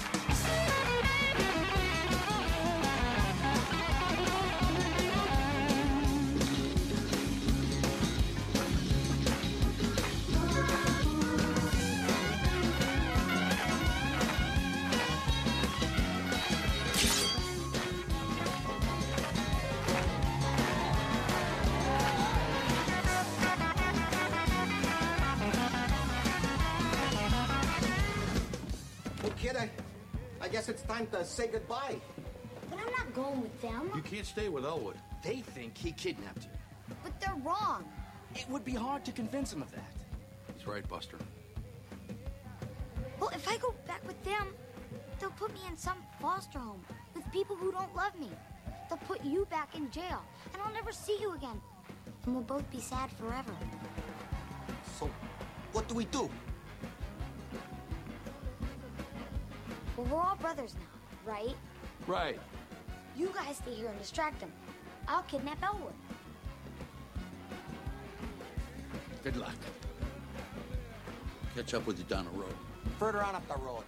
guess it's time to say goodbye. But I'm not going with them. You can't stay with Elwood. They think he kidnapped you. But they're wrong. It would be hard to convince him of that. He's right, Buster. Well, if I go back with them, they'll put me in some foster home with people who don't love me. They'll put you back in jail, and I'll never see you again. And we'll both be sad forever. So, what do we do? Well, we're all brothers now, right? Right. You guys stay here and distract him. I'll kidnap Elwood. Good luck. Catch up with you down the road. Further on up the road.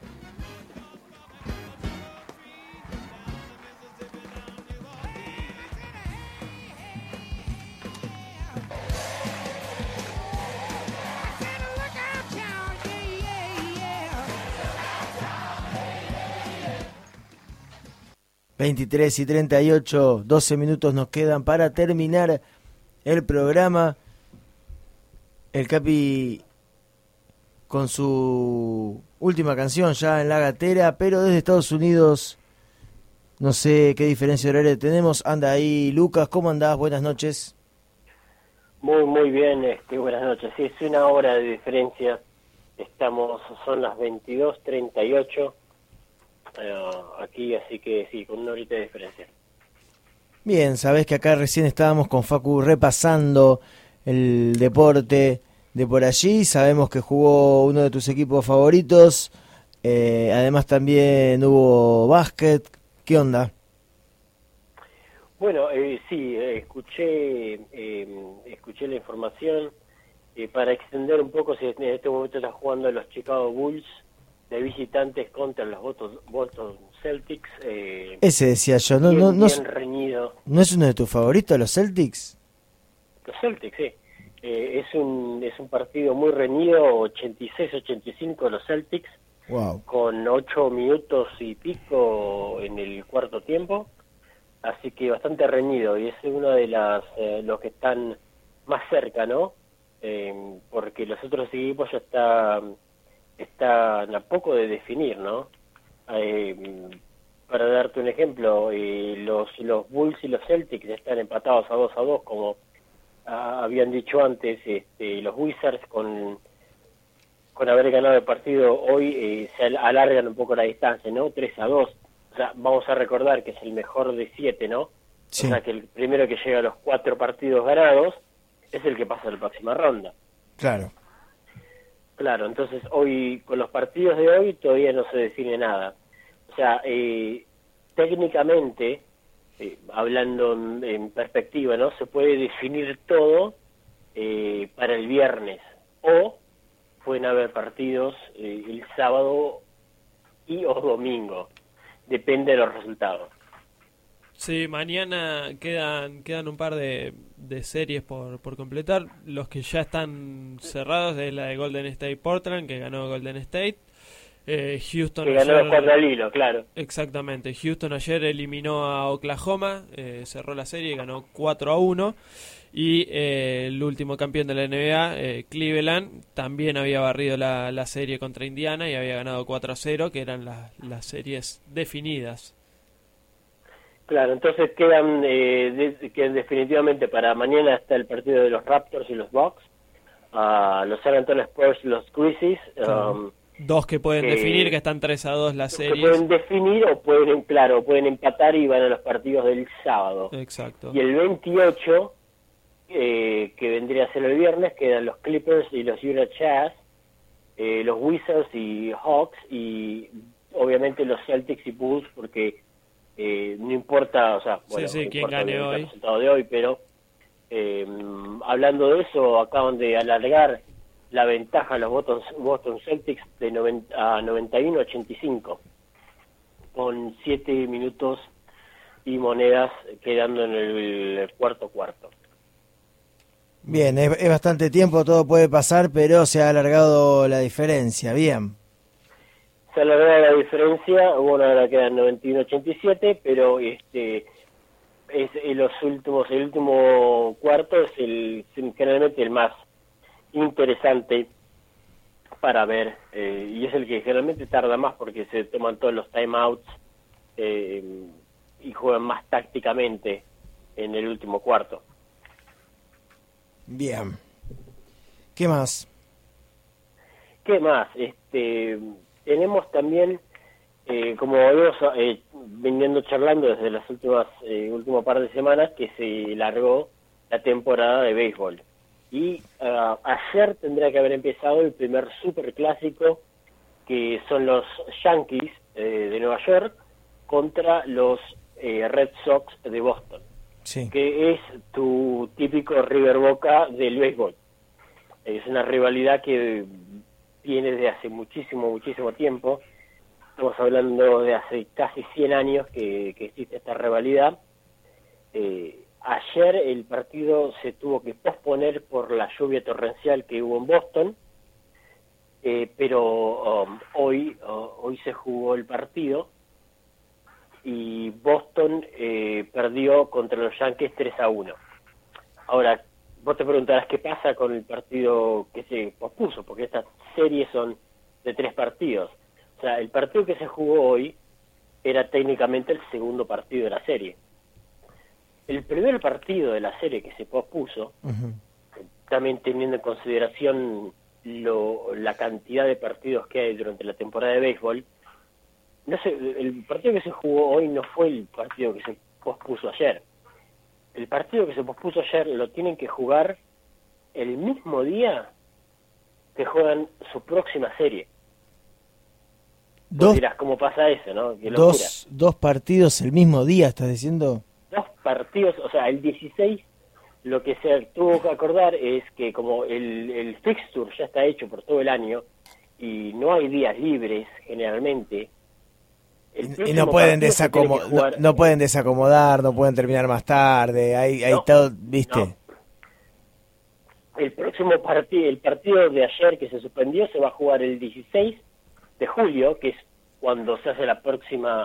...23 y 38, 12 minutos nos quedan para terminar el programa. El Capi con su última canción ya en la gatera, pero desde Estados Unidos, no sé qué diferencia horaria tenemos. Anda ahí, Lucas, ¿cómo andás? Buenas noches. Muy bien, buenas noches. Sí, es una hora de diferencia. Son las 22:38 aquí, así que sí, con una horita de diferencia. Bien, sabés que acá recién estábamos con Facu repasando el deporte de por allí. Sabemos que jugó uno de tus equipos favoritos. Además también hubo básquet. ¿Qué onda? Bueno, sí, escuché la información. Para extender un poco, si en este momento está jugando los Chicago Bulls de visitantes contra los Boston Celtics. Ese decía yo, bien reñido. ¿No es uno de tus favoritos los Celtics? Los Celtics, sí. Es un partido muy reñido, 86-85 los Celtics, wow, con 8 minutos y pico en el cuarto tiempo, así que bastante reñido, y es uno de los que están más cerca, ¿no? Porque los otros equipos ya están a poco de definir, ¿no? Para darte un ejemplo, los Bulls y los Celtics están empatados a 2-2, como habían dicho antes. Los Wizards con haber ganado el partido hoy se alargan un poco la distancia, ¿no? 3-2. O sea, vamos a recordar que es el mejor de 7, ¿no? Sí. O sea, que el primero que llega a los 4 partidos ganados es el que pasa a la próxima ronda. Claro, entonces hoy, con los partidos de hoy, todavía no se define nada. O sea, técnicamente, hablando en perspectiva, ¿no? Se puede definir todo para el viernes, o pueden haber partidos el sábado o domingo, depende de los resultados. Sí, mañana quedan un par de series por completar. Los que ya están cerrados es la de Golden State Portland, que ganó Golden State. Houston que ganó cuando al hilo, claro. Exactamente. Houston ayer eliminó a Oklahoma, cerró la serie y ganó 4-1. Y el último campeón de la NBA, Cleveland, también había barrido la serie contra Indiana y había ganado 4-0, que eran las series definidas. Claro, entonces quedan definitivamente para mañana está el partido de los Raptors y los Bucks, los San Antonio Spurs y los Grizzlies. Dos que pueden definir, que están 3-2 las series. Que pueden definir o pueden empatar y van a los partidos del sábado. Exacto. Y el 28, que vendría a ser el viernes, quedan los Clippers y los Utah Jazz, los Wizards y Hawks, y obviamente los Celtics y Bulls, porque no importa, o sea, bueno, sí, quién gane hoy, el resultado de hoy, pero hablando de eso, acaban de alargar la ventaja a los Boston Celtics de 91-85, con 7 minutos y monedas quedando en el cuarto. Bien, es bastante tiempo, todo puede pasar, pero se ha alargado la diferencia, bien. Se ha alargado la diferencia, bueno, ahora quedan 91-87, pero es el último cuarto es generalmente el más interesante, para ver, y es el que generalmente tarda más porque se toman todos los timeouts y juegan más tácticamente en el último cuarto. Bien. ¿Qué más? ¿Qué más? Tenemos también, como hemos veniendo charlando desde las último par de semanas, que se largó la temporada de béisbol. Y ayer tendría que haber empezado el primer superclásico, que son los Yankees de Nueva York contra los Red Sox de Boston, sí, que es tu típico River Boca del béisbol. Es una rivalidad que viene desde hace muchísimo tiempo. Estamos hablando de hace casi 100 años que existe esta rivalidad. Ayer el partido se tuvo que posponer por la lluvia torrencial que hubo en Boston, pero hoy se jugó el partido y Boston perdió contra los Yankees 3-1. Ahora, vos te preguntarás qué pasa con el partido que se pospuso, porque estas series son de 3 partidos. O sea, el partido que se jugó hoy era técnicamente el segundo partido de la serie. El primer partido de la serie que se pospuso, también teniendo en consideración la cantidad de partidos que hay durante la temporada de béisbol, no sé, el partido que se jugó hoy no fue el partido que se pospuso ayer. El partido que se pospuso ayer lo tienen que jugar el mismo día que juegan su próxima serie. Vos dirás, ¿cómo pasa eso, no? Qué locura. Dos partidos el mismo día, ¿estás diciendo? 2 partidos, o sea, el 16, lo que se tuvo que acordar es que como el fixture ya está hecho por todo el año y no hay días libres generalmente, y no pueden no pueden desacomodar, no pueden terminar más tarde, hay todo, ¿viste? No. El próximo partido, el partido de ayer que se suspendió, se va a jugar el 16 de julio, que es cuando se hace la próxima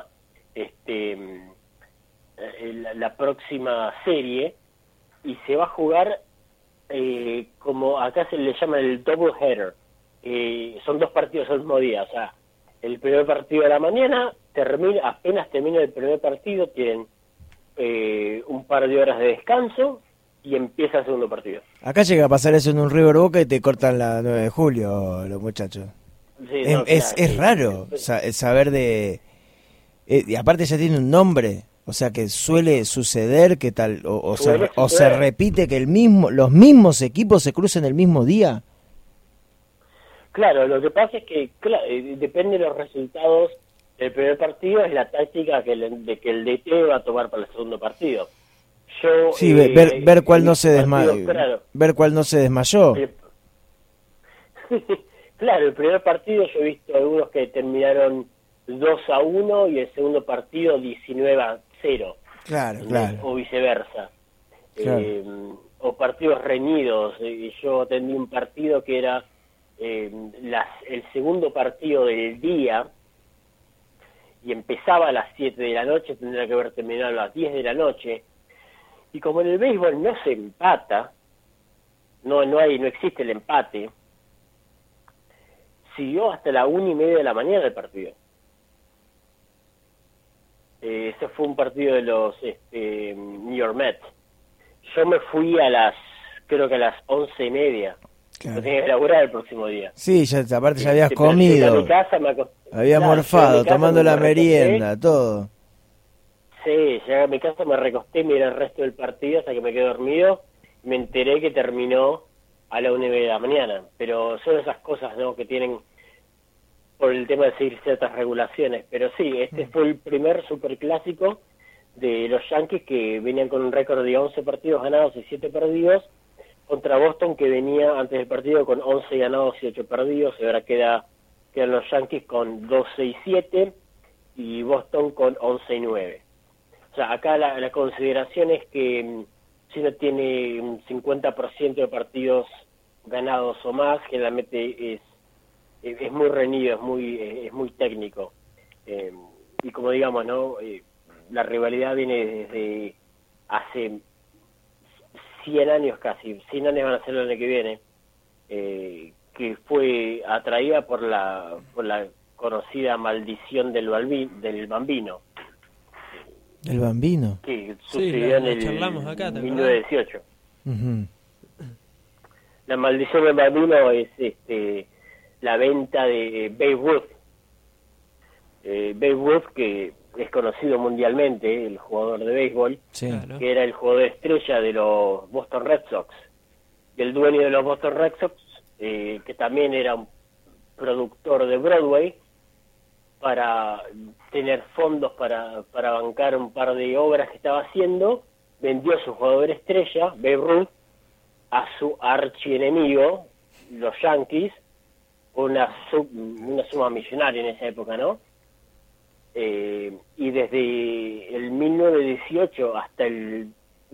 la próxima serie, y se va a jugar como acá se le llama el double header, son 2 partidos al mismo día. O sea, el primer partido de la mañana apenas termina el primer partido, tienen un par de horas de descanso y empieza el segundo partido. Acá llega a pasar eso en un River Boca y te cortan la 9 de julio los muchachos. Sí, es raro saber de... y aparte ya tiene un nombre, o sea que suele suceder que tal o se repite que los mismos equipos se crucen el mismo día. Claro, lo que pasa es que depende de los resultados del primer partido, es la táctica que el DT va a tomar para el segundo partido. Sí, ver cuál no se ver cuál no se desmayó. Claro, el primer partido yo he visto algunos que terminaron 2-1 y el segundo partido 19-0. Claro. O viceversa. Claro. O partidos reñidos. Yo atendí un partido que era el segundo partido del día y empezaba a las 7 de la noche, tendría que haber terminado a las 10 de la noche. Y como en el béisbol no se empata, no existe el empate, siguió hasta la 1:30 de la mañana el partido. Ese fue un partido de los New York Mets. Yo me fui creo que a las 11:30. Claro. Tenía que laburar el próximo día. Sí, aparte ya habías comido. Había morfado, tomando la merienda, todo. Sí, llegué a mi casa, me recosté, miré el resto del partido hasta que me quedé dormido. Me enteré que terminó a la 1:30 de la mañana. Pero son esas cosas, ¿no?, que tienen por el tema de seguir ciertas regulaciones. Pero sí, fue el primer superclásico de los Yankees, que venían con un récord de 11 partidos ganados y 7 perdidos, contra Boston, que venía antes del partido con 11 ganados y 8 perdidos, y ahora quedan los Yankees con 12-7 y Boston con 11-9. O sea, acá la consideración es que si uno tiene un 50% de partidos ganados o más, generalmente es muy reñido, es muy técnico. Y como digamos, ¿no?, la rivalidad viene desde hace 100 años casi, 100 años van a ser el año que viene, que fue atraída por la conocida maldición del Bambino. ¿El Bambino? Que Sí, sucedió la en charlamos el acá, ¿te 1918. Ujú. La maldición del Bambino es la venta de Babe Ruth. Babe Ruth, que es conocido mundialmente, el jugador de béisbol, Sí. que era el jugador estrella de los Boston Red Sox. Y el dueño de los Boston Red Sox, que también era un productor de Broadway, para tener fondos para bancar un par de obras que estaba haciendo, vendió a su jugador estrella, Babe Ruth, a su archienemigo, los Yankees, una suma millonaria en esa época, ¿no? Y desde el 1918 hasta el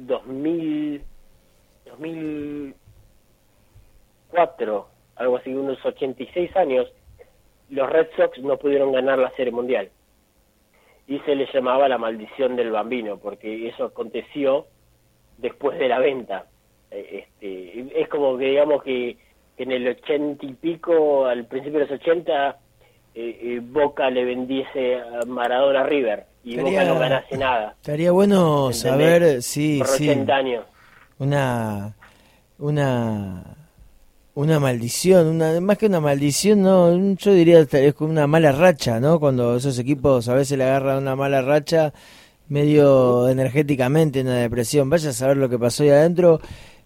2004, algo así, unos 86 años, los Red Sox no pudieron ganar la Serie Mundial. Y se les llamaba la maldición del Bambino, porque eso aconteció después de la venta. Es como que digamos que en el 80 y pico, al principio de los 80, Boca le vendiese a Maradona a River y Boca no ganase nada. Estaría bueno ¿Entendés? saber, sí, Por sí, 80 años. una maldición, más que una maldición, no, yo diría es como una mala racha, ¿no? Cuando esos equipos a veces le agarran una mala racha, medio energéticamente, una depresión. Vaya a saber lo que pasó ahí adentro.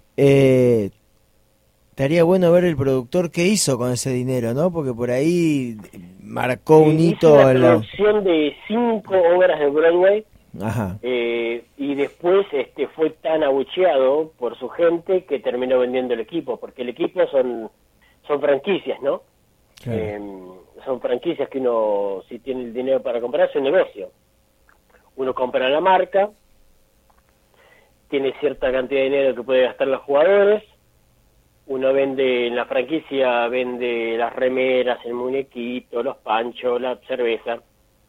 Estaría bueno ver el productor qué hizo con ese dinero, ¿no? Porque por ahí marcó un hito. Hizo una producción de 5 obras de Broadway. Ajá. Y después fue tan abucheado por su gente que terminó vendiendo el equipo, porque el equipo son franquicias, ¿no? Claro. Son franquicias que uno, si tiene el dinero para comprar, es un negocio. Uno compra la marca, tiene cierta cantidad de dinero que puede gastar los jugadores, uno vende en la franquicia, vende las remeras, el muñequito, los panchos, la cerveza,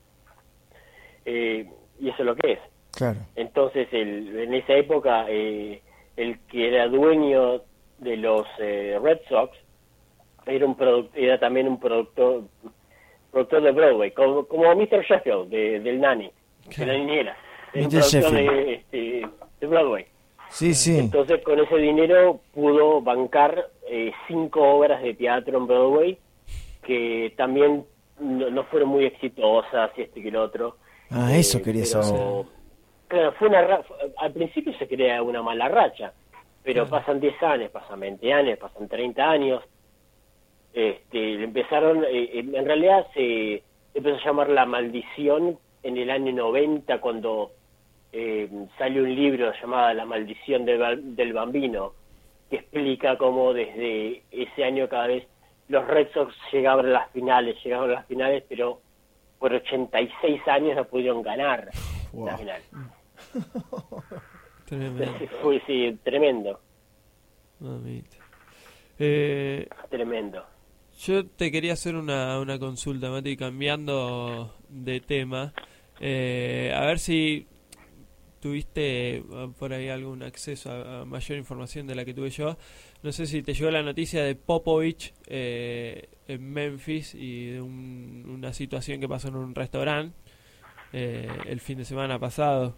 y eso es lo que es. Claro. Entonces, en esa época, el que era dueño de los Red Sox era también un productor de Broadway, como Mr. Sheffield del Nanny, de la niñera, era un Mr. productor Sheffield. de Broadway. Sí, sí. Entonces, con ese dinero pudo bancar 5 obras de teatro en Broadway que también no fueron muy exitosas, y que lo otro. Eso quería saber. Claro, al principio se crea una mala racha, pero pasan 10 años, pasan 20 años, pasan 30 años. Empezaron, en realidad se empezó a llamar La Maldición en el año 90, cuando salió un libro llamado La Maldición del Bambino, que explica cómo desde ese año cada vez los Red Sox llegaban a las finales, pero por 86 años no pudieron ganar la final. Tremendo. Fue, sí, tremendo. Mamita. Tremendo. Yo te quería hacer una consulta, Mati, cambiando de tema. A ver si tuviste por ahí algún acceso a mayor información de la que tuve yo. No sé si te llegó la noticia de Popovich en Memphis y de una situación que pasó en un restaurante el fin de semana pasado.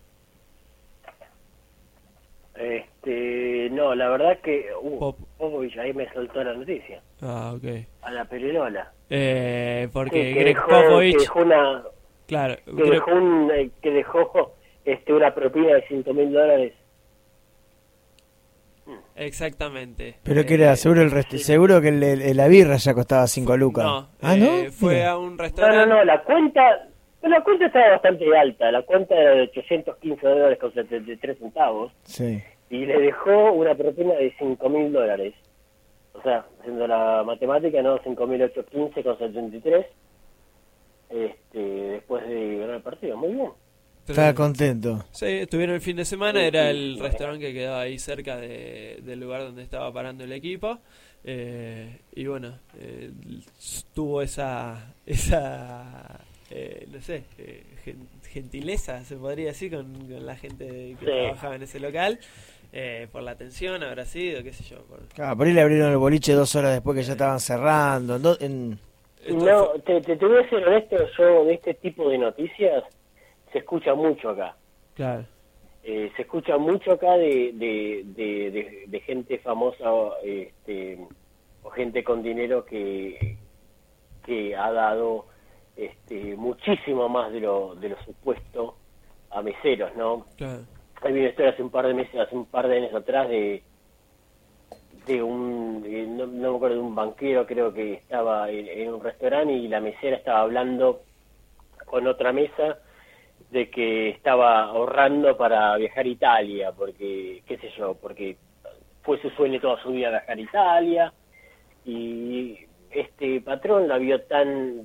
No, la verdad que Popovich ahí me saltó la noticia. Ah, ok. A la perirola. Porque que Greg dejó, Popovich... que dejó una... Claro. Que dejó una propina de $5,000. Exactamente. Pero que era seguro que la birra ya costaba 5 lucas. No, ¿no? fue Mira. a un restaurante. No, la cuenta estaba bastante alta. La cuenta era de $815 con 73 centavos. Sí. Y le dejó una propina de $5,000. O sea, haciendo la matemática, ¿no? 5.815 con 73. Después de ganar el partido. Muy bien. Estaba contento. Sí, estuvieron el fin de semana, era el restaurante que quedaba ahí cerca del lugar donde estaba parando el equipo. Y bueno, tuvo esa no sé, gentileza, se podría decir, con la gente que trabajaba en ese local. por la atención habrá sido, qué sé yo. Claro, por ahí le abrieron el boliche 2 horas después que ya estaban cerrando. No, te voy a ser honesto, yo de este tipo de noticias se escucha mucho acá. Claro. Se escucha mucho acá de gente famosa o gente con dinero que ha dado muchísimo más de lo supuesto a meseros, ¿no? Claro. Hay una historia hace un par de años atrás de un no me acuerdo, de un banquero, creo que estaba en un restaurante y la mesera estaba hablando con otra mesa de que estaba ahorrando para viajar a Italia, porque, qué sé yo, porque fue su sueño toda su vida viajar a Italia, y este patrón la vio tan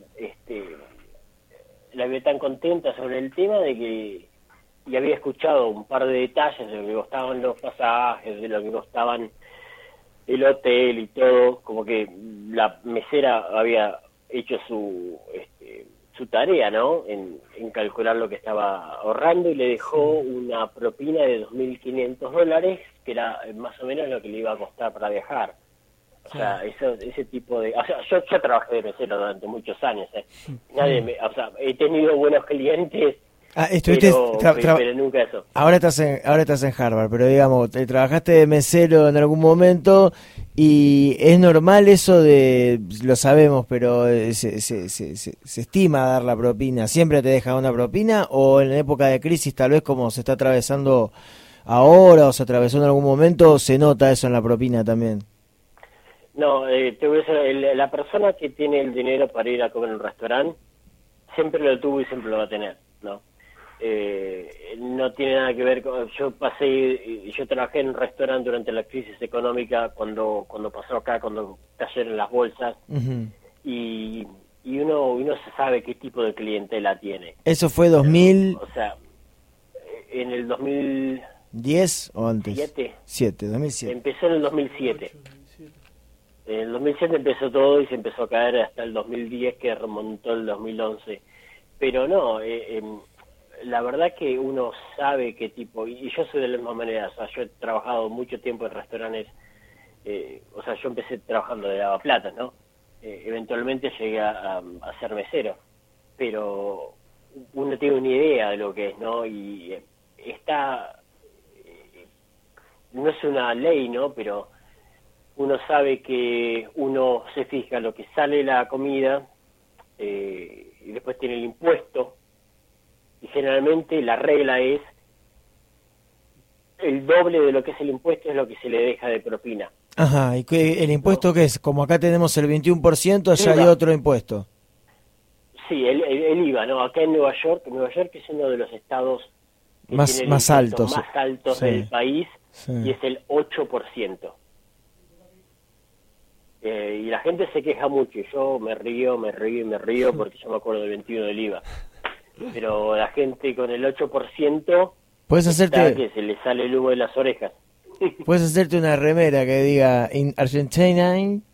contenta sobre el tema de que, y había escuchado un par de detalles de lo que costaban los pasajes, de lo que costaban el hotel y todo, como que la mesera había hecho su tarea, ¿no? En calcular lo que estaba ahorrando, y le dejó una propina de $2.500, que era más o menos lo que le iba a costar para viajar. O sea, ese tipo de... O sea, yo trabajé de mesero durante muchos años, o sea, he tenido buenos clientes, pero nunca eso. Ahora estás en Harvard, pero digamos, trabajaste de mesero en algún momento y es normal eso de, lo sabemos, pero se estima dar la propina. ¿Siempre te deja una propina o en época de crisis, tal vez como se está atravesando ahora o se atravesó en algún momento, se nota eso en la propina también? No, te voy a decir, la persona que tiene el dinero para ir a comer en un restaurante siempre lo tuvo y siempre lo va a tener, ¿no? No tiene nada que ver con... Yo trabajé en un restaurante durante la crisis económica cuando pasó acá, cuando cayeron las bolsas, y uno se sabe qué tipo de clientela tiene. ¿Eso fue 2000? O sea, en el 2010 o antes. 2007. Empezó en el 2007. En el 2007 empezó todo y se empezó a caer hasta el 2010, que remontó el 2011. Pero no, la verdad que uno sabe qué tipo, y yo soy de la misma manera. O sea, yo he trabajado mucho tiempo en restaurantes, o sea, yo empecé trabajando de lavaplatos, ¿no? Eventualmente llegué a ser mesero, pero uno tiene una idea de lo que es, ¿no? Y no es una ley, ¿no? Pero uno sabe que uno se fija lo que sale la comida, y después tiene el impuesto, y generalmente la regla es el doble de lo que es el impuesto es lo que se le deja de propina. Ajá, ¿y el impuesto qué es? Como acá tenemos el 21%, allá hay otro impuesto. Sí, el IVA, ¿no? Acá en Nueva York es uno de los estados que tiene más altos del país, y es el 8%. Y la gente se queja mucho, y yo me río porque yo me acuerdo del 21 del IVA. Pero la gente con el 8%, puedes hacerte que se le sale el humo de las orejas. Puedes hacerte una remera que diga in Argentina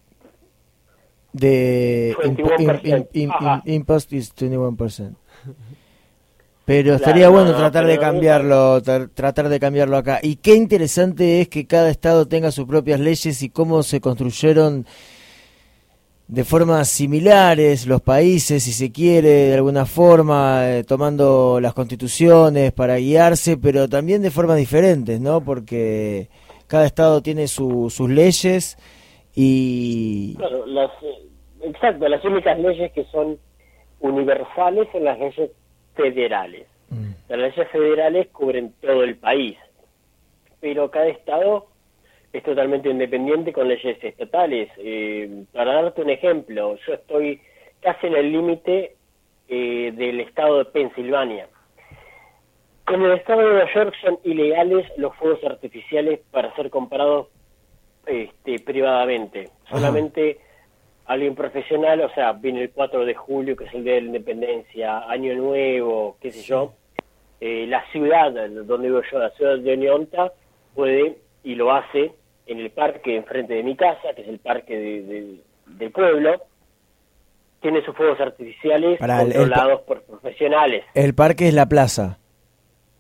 the impost is 21%. Pero estaría bueno tratar de cambiarlo acá. Y qué interesante es que cada estado tenga sus propias leyes y cómo se construyeron de formas similares los países, si se quiere, de alguna forma, tomando las constituciones para guiarse, pero también de formas diferentes, ¿no? Porque cada estado tiene sus leyes y... Claro, las únicas leyes que son universales son las leyes federales. Las leyes federales cubren todo el país, pero cada estado es totalmente independiente con leyes estatales. Para darte un ejemplo, yo estoy casi en el límite del estado de Pensilvania. En el estado de Nueva York son ilegales los fuegos artificiales para ser comprados privadamente. Solamente alguien profesional, o sea, viene el 4 de julio, que es el día de la independencia, Año Nuevo, qué sé yo, la ciudad donde vivo yo, la ciudad de Oneonta, puede, y lo hace, en el parque enfrente de mi casa, que es el parque del pueblo, tiene sus fuegos artificiales controlados por profesionales. El parque es la plaza.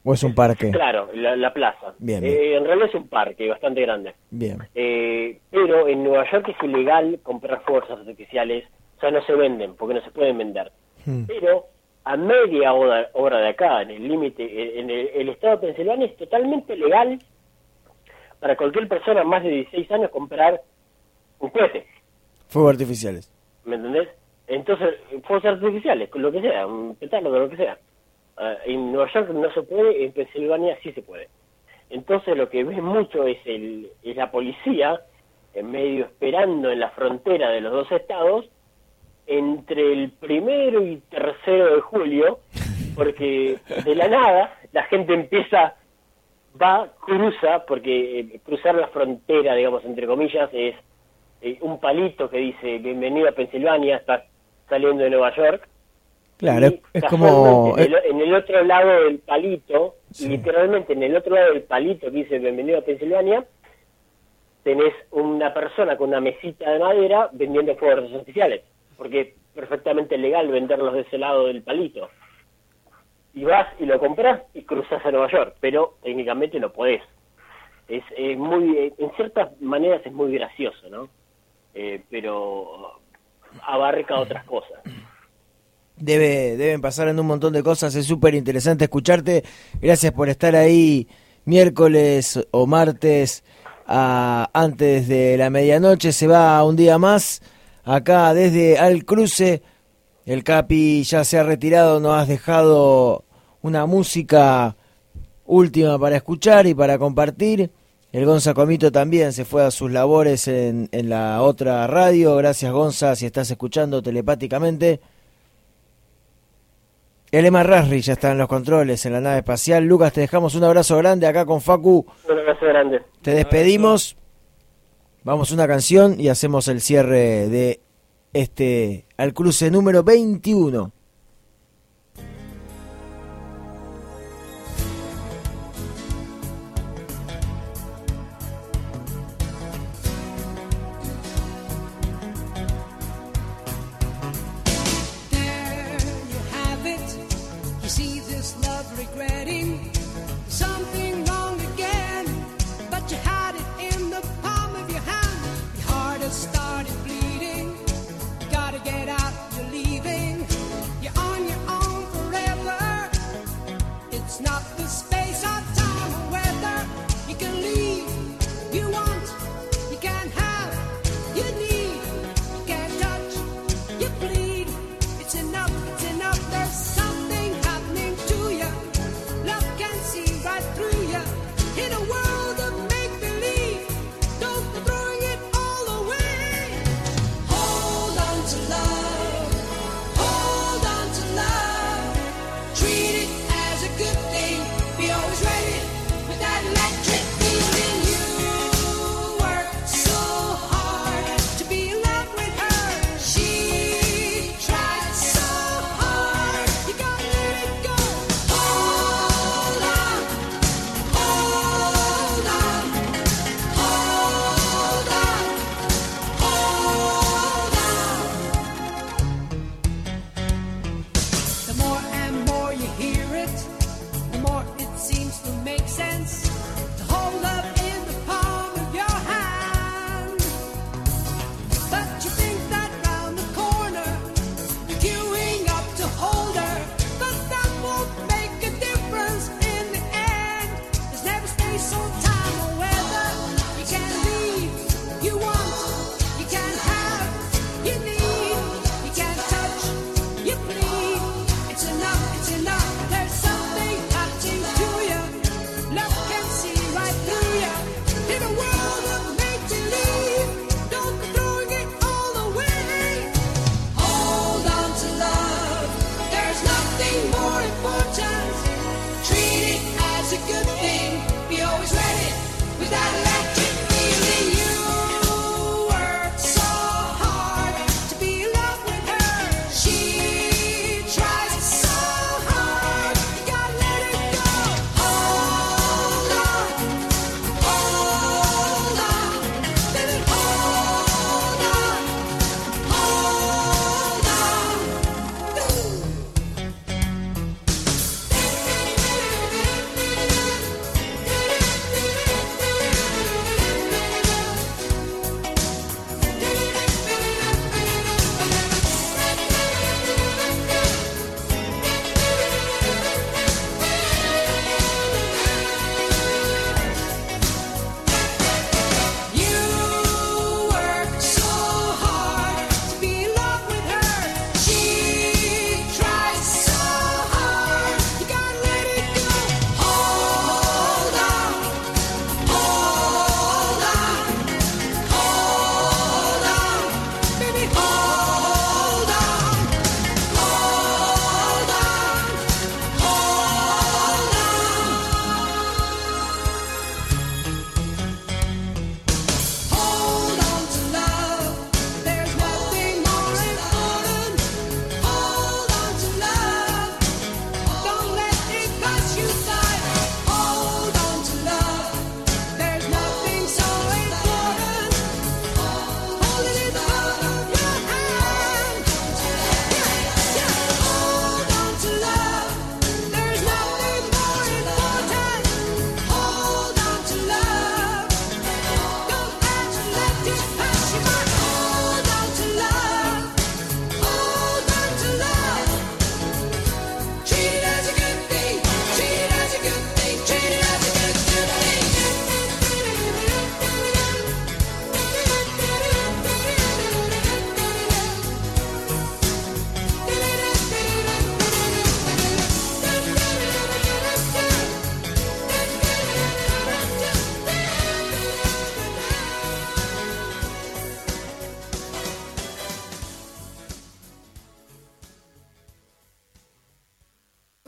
¿O es un parque? Claro, la plaza. Bien, en realidad es un parque bastante grande. Bien. Pero en Nueva York es ilegal comprar fuerzas artificiales, o sea, no se venden, porque no se pueden vender. Pero a media hora de acá, en el límite, en el estado de Pensilvania, es totalmente legal para cualquier persona más de 16 años comprar un cohete. Fuegos artificiales. ¿Me entendés? Entonces, fuegos artificiales, lo que sea, un petardo, lo que sea. En Nueva York no se puede, en Pensilvania sí se puede. Entonces lo que ves mucho es la policía en medio esperando en la frontera de los dos estados entre el 1 y 3 de julio, porque de la nada la gente cruza, porque cruzar la frontera, digamos, entre comillas, es un palito que dice bienvenido a Pensilvania, estás saliendo de Nueva York. Claro, es como... En el otro lado del palito, literalmente en el otro lado del palito que dice bienvenido a Pensilvania, tenés una persona con una mesita de madera vendiendo fuegos artificiales, porque es perfectamente legal venderlos de ese lado del palito. Y vas y lo compras y cruzas a Nueva York, pero técnicamente no podés. Es muy, en ciertas maneras es muy gracioso, ¿no? Pero abarca otras cosas. Deben pasar en un montón de cosas, es súper interesante escucharte. Gracias por estar ahí miércoles o martes antes de la medianoche. Se va un día más acá desde Al Cruce. El Capi ya se ha retirado, nos has dejado una música última para escuchar y para compartir. El Gonza Comito también se fue a sus labores en la otra radio. Gracias, Gonza, si estás escuchando telepáticamente. El Emma Rasri ya está en los controles en la nave espacial. Lucas, te dejamos un abrazo grande acá con Facu. Un abrazo grande. Te despedimos. Vamos a una canción y hacemos el cierre de Al Cruce número 21.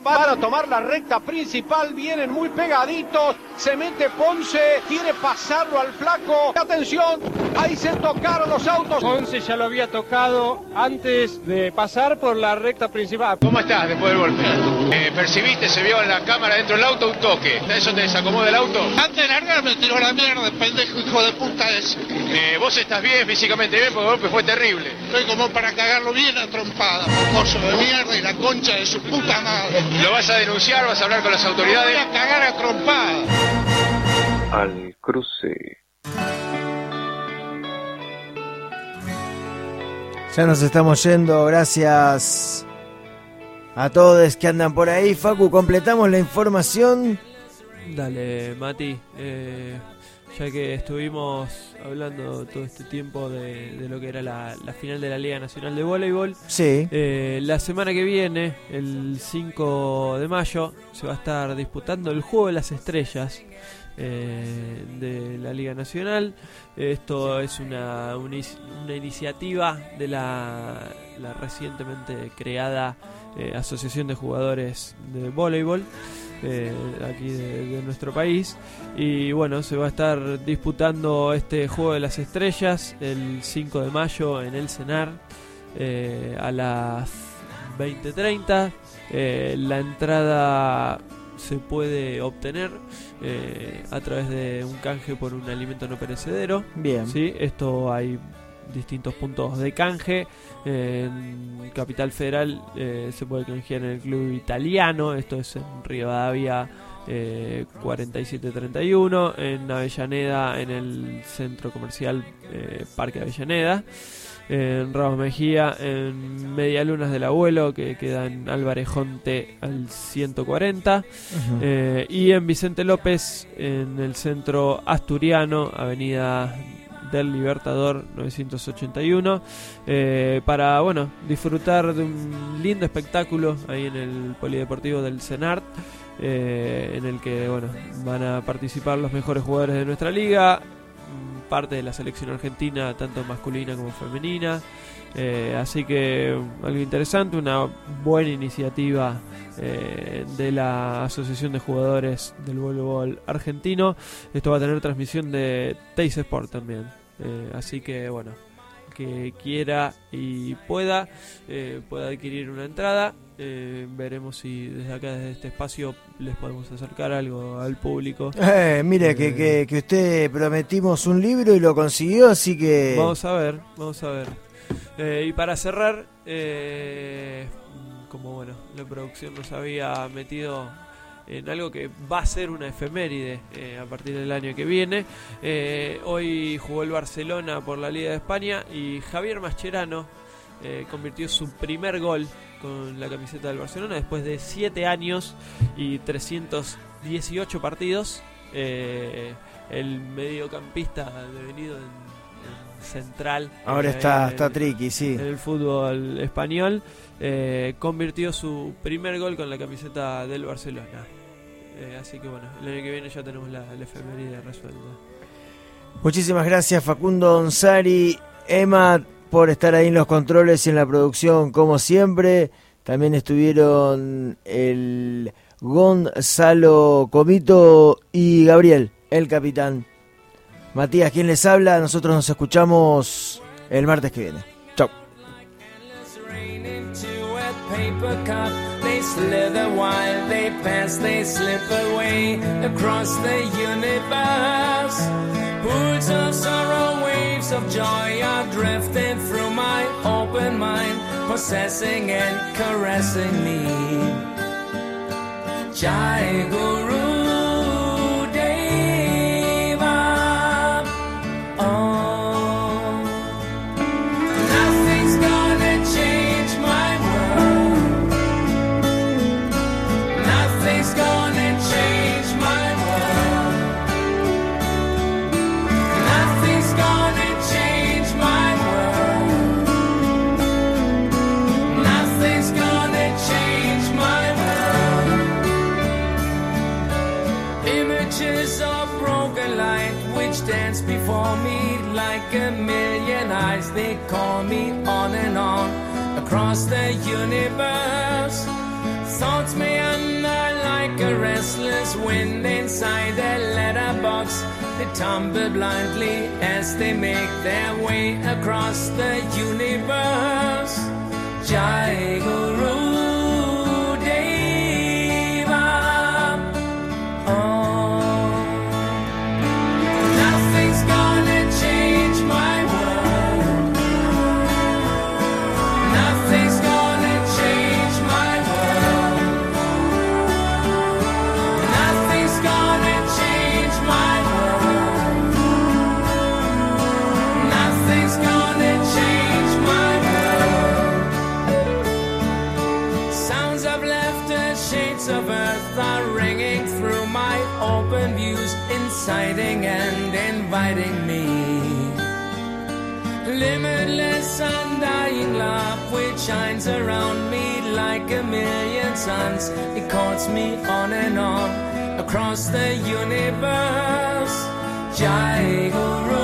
Van a tomar la recta principal, vienen muy pegaditos, se mete Ponce, quiere pasarlo al flaco, atención, ahí se tocaron los autos. Ponce ya lo había tocado antes de pasar por la recta principal. ¿Cómo estás después del golpe? ¿Percibiste, se vio en la cámara dentro del auto un toque? ¿Eso te desacomoda el auto? Antes de largar me tiró la mierda, el pendejo hijo de puta ese. ¿Vos estás bien, físicamente bien? Porque el golpe fue terrible. Estoy como para cagarlo bien a trompada, mozo de mierda y la concha de su puta madre. ¿Lo vas a denunciar? ¿Vas a hablar con las autoridades? Voy a cagar a trompada. Al cruce. Ya nos estamos yendo, gracias a todos que andan por ahí. Facu, completamos la información. Dale, Mati. Ya que estuvimos hablando todo este tiempo de lo que era la final de la Liga Nacional de Voleibol. Sí. La semana que viene, el 5 de mayo, se va a estar disputando el Juego de las Estrellas de la Liga Nacional. Esto es una iniciativa de la recientemente creada Asociación de Jugadores de Voleibol aquí de nuestro país. Y bueno, se va a estar disputando este Juego de las Estrellas el 5 de mayo en el CENAR a las 20:30. La entrada se puede obtener a través de un canje por un alimento no perecedero. Bien. ¿Sí? Esto hay distintos puntos de canje. En Capital Federal se puede canjear en el Club Italiano, esto es en Rivadavia 4731, en Avellaneda en el Centro Comercial Parque Avellaneda, en Ramos Mejía en Medialunas del Abuelo, que queda en Álvarez Jonte al 140, y en Vicente López en el Centro Asturiano, Avenida del Libertador 981, para disfrutar de un lindo espectáculo ahí en el Polideportivo del CENART, en el que van a participar los mejores jugadores de nuestra liga, parte de la selección argentina tanto masculina como femenina, así que algo interesante, una buena iniciativa de la Asociación de Jugadores del Voleibol Argentino. Esto va a tener transmisión de Teis Sport también. Así que que quiera y pueda adquirir una entrada. Veremos si desde acá, desde este espacio, les podemos acercar algo al público. Mire que usted prometimos un libro y lo consiguió, así que vamos a ver. Y para cerrar, como la producción nos había metido en algo que va a ser una efeméride a partir del año que viene. Hoy jugó el Barcelona por la Liga de España y Javier Mascherano convirtió su primer gol con la camiseta del Barcelona después de 7 años y 318 partidos. El mediocampista devenido en central, ahora está tricky, sí, en el fútbol español, convirtió su primer gol con la camiseta del Barcelona. Así que el año que viene ya tenemos la efeméride resuelta. Muchísimas gracias, Facundo Onsari, Emma, por estar ahí en los controles y en la producción como siempre. También estuvieron el Gonzalo Comito y Gabriel, el capitán. Matías, quien les habla. Nosotros nos escuchamos el martes que viene. Chau. Paper cup, they slither while they pass, they slip away across the universe. Pools of sorrow, waves of joy are drifting through my open mind, possessing and caressing me. Jai Guru Deva, oh, nothing's gonna change my world. Nothing's gonna change my world. Nothing's gonna change my world. Nothing's gonna change my world. Images of broken light which dance before me like a million eyes. They call me on and on across the universe. Thoughts meander like a restless wind inside a letterbox. They tumble blindly as they make their way across the universe. Jai Guru Deva. Oh, nothing's gonna change my world. Nothing's gonna change my world. Nothing's gonna change my world. Nothing's gonna change my world. Sounds of laughter, shades of earth are ringing through my open views, inciting and inviting me. Limitless, undying love which shines around me like a million suns. It calls me on and on across the universe. Jai Guru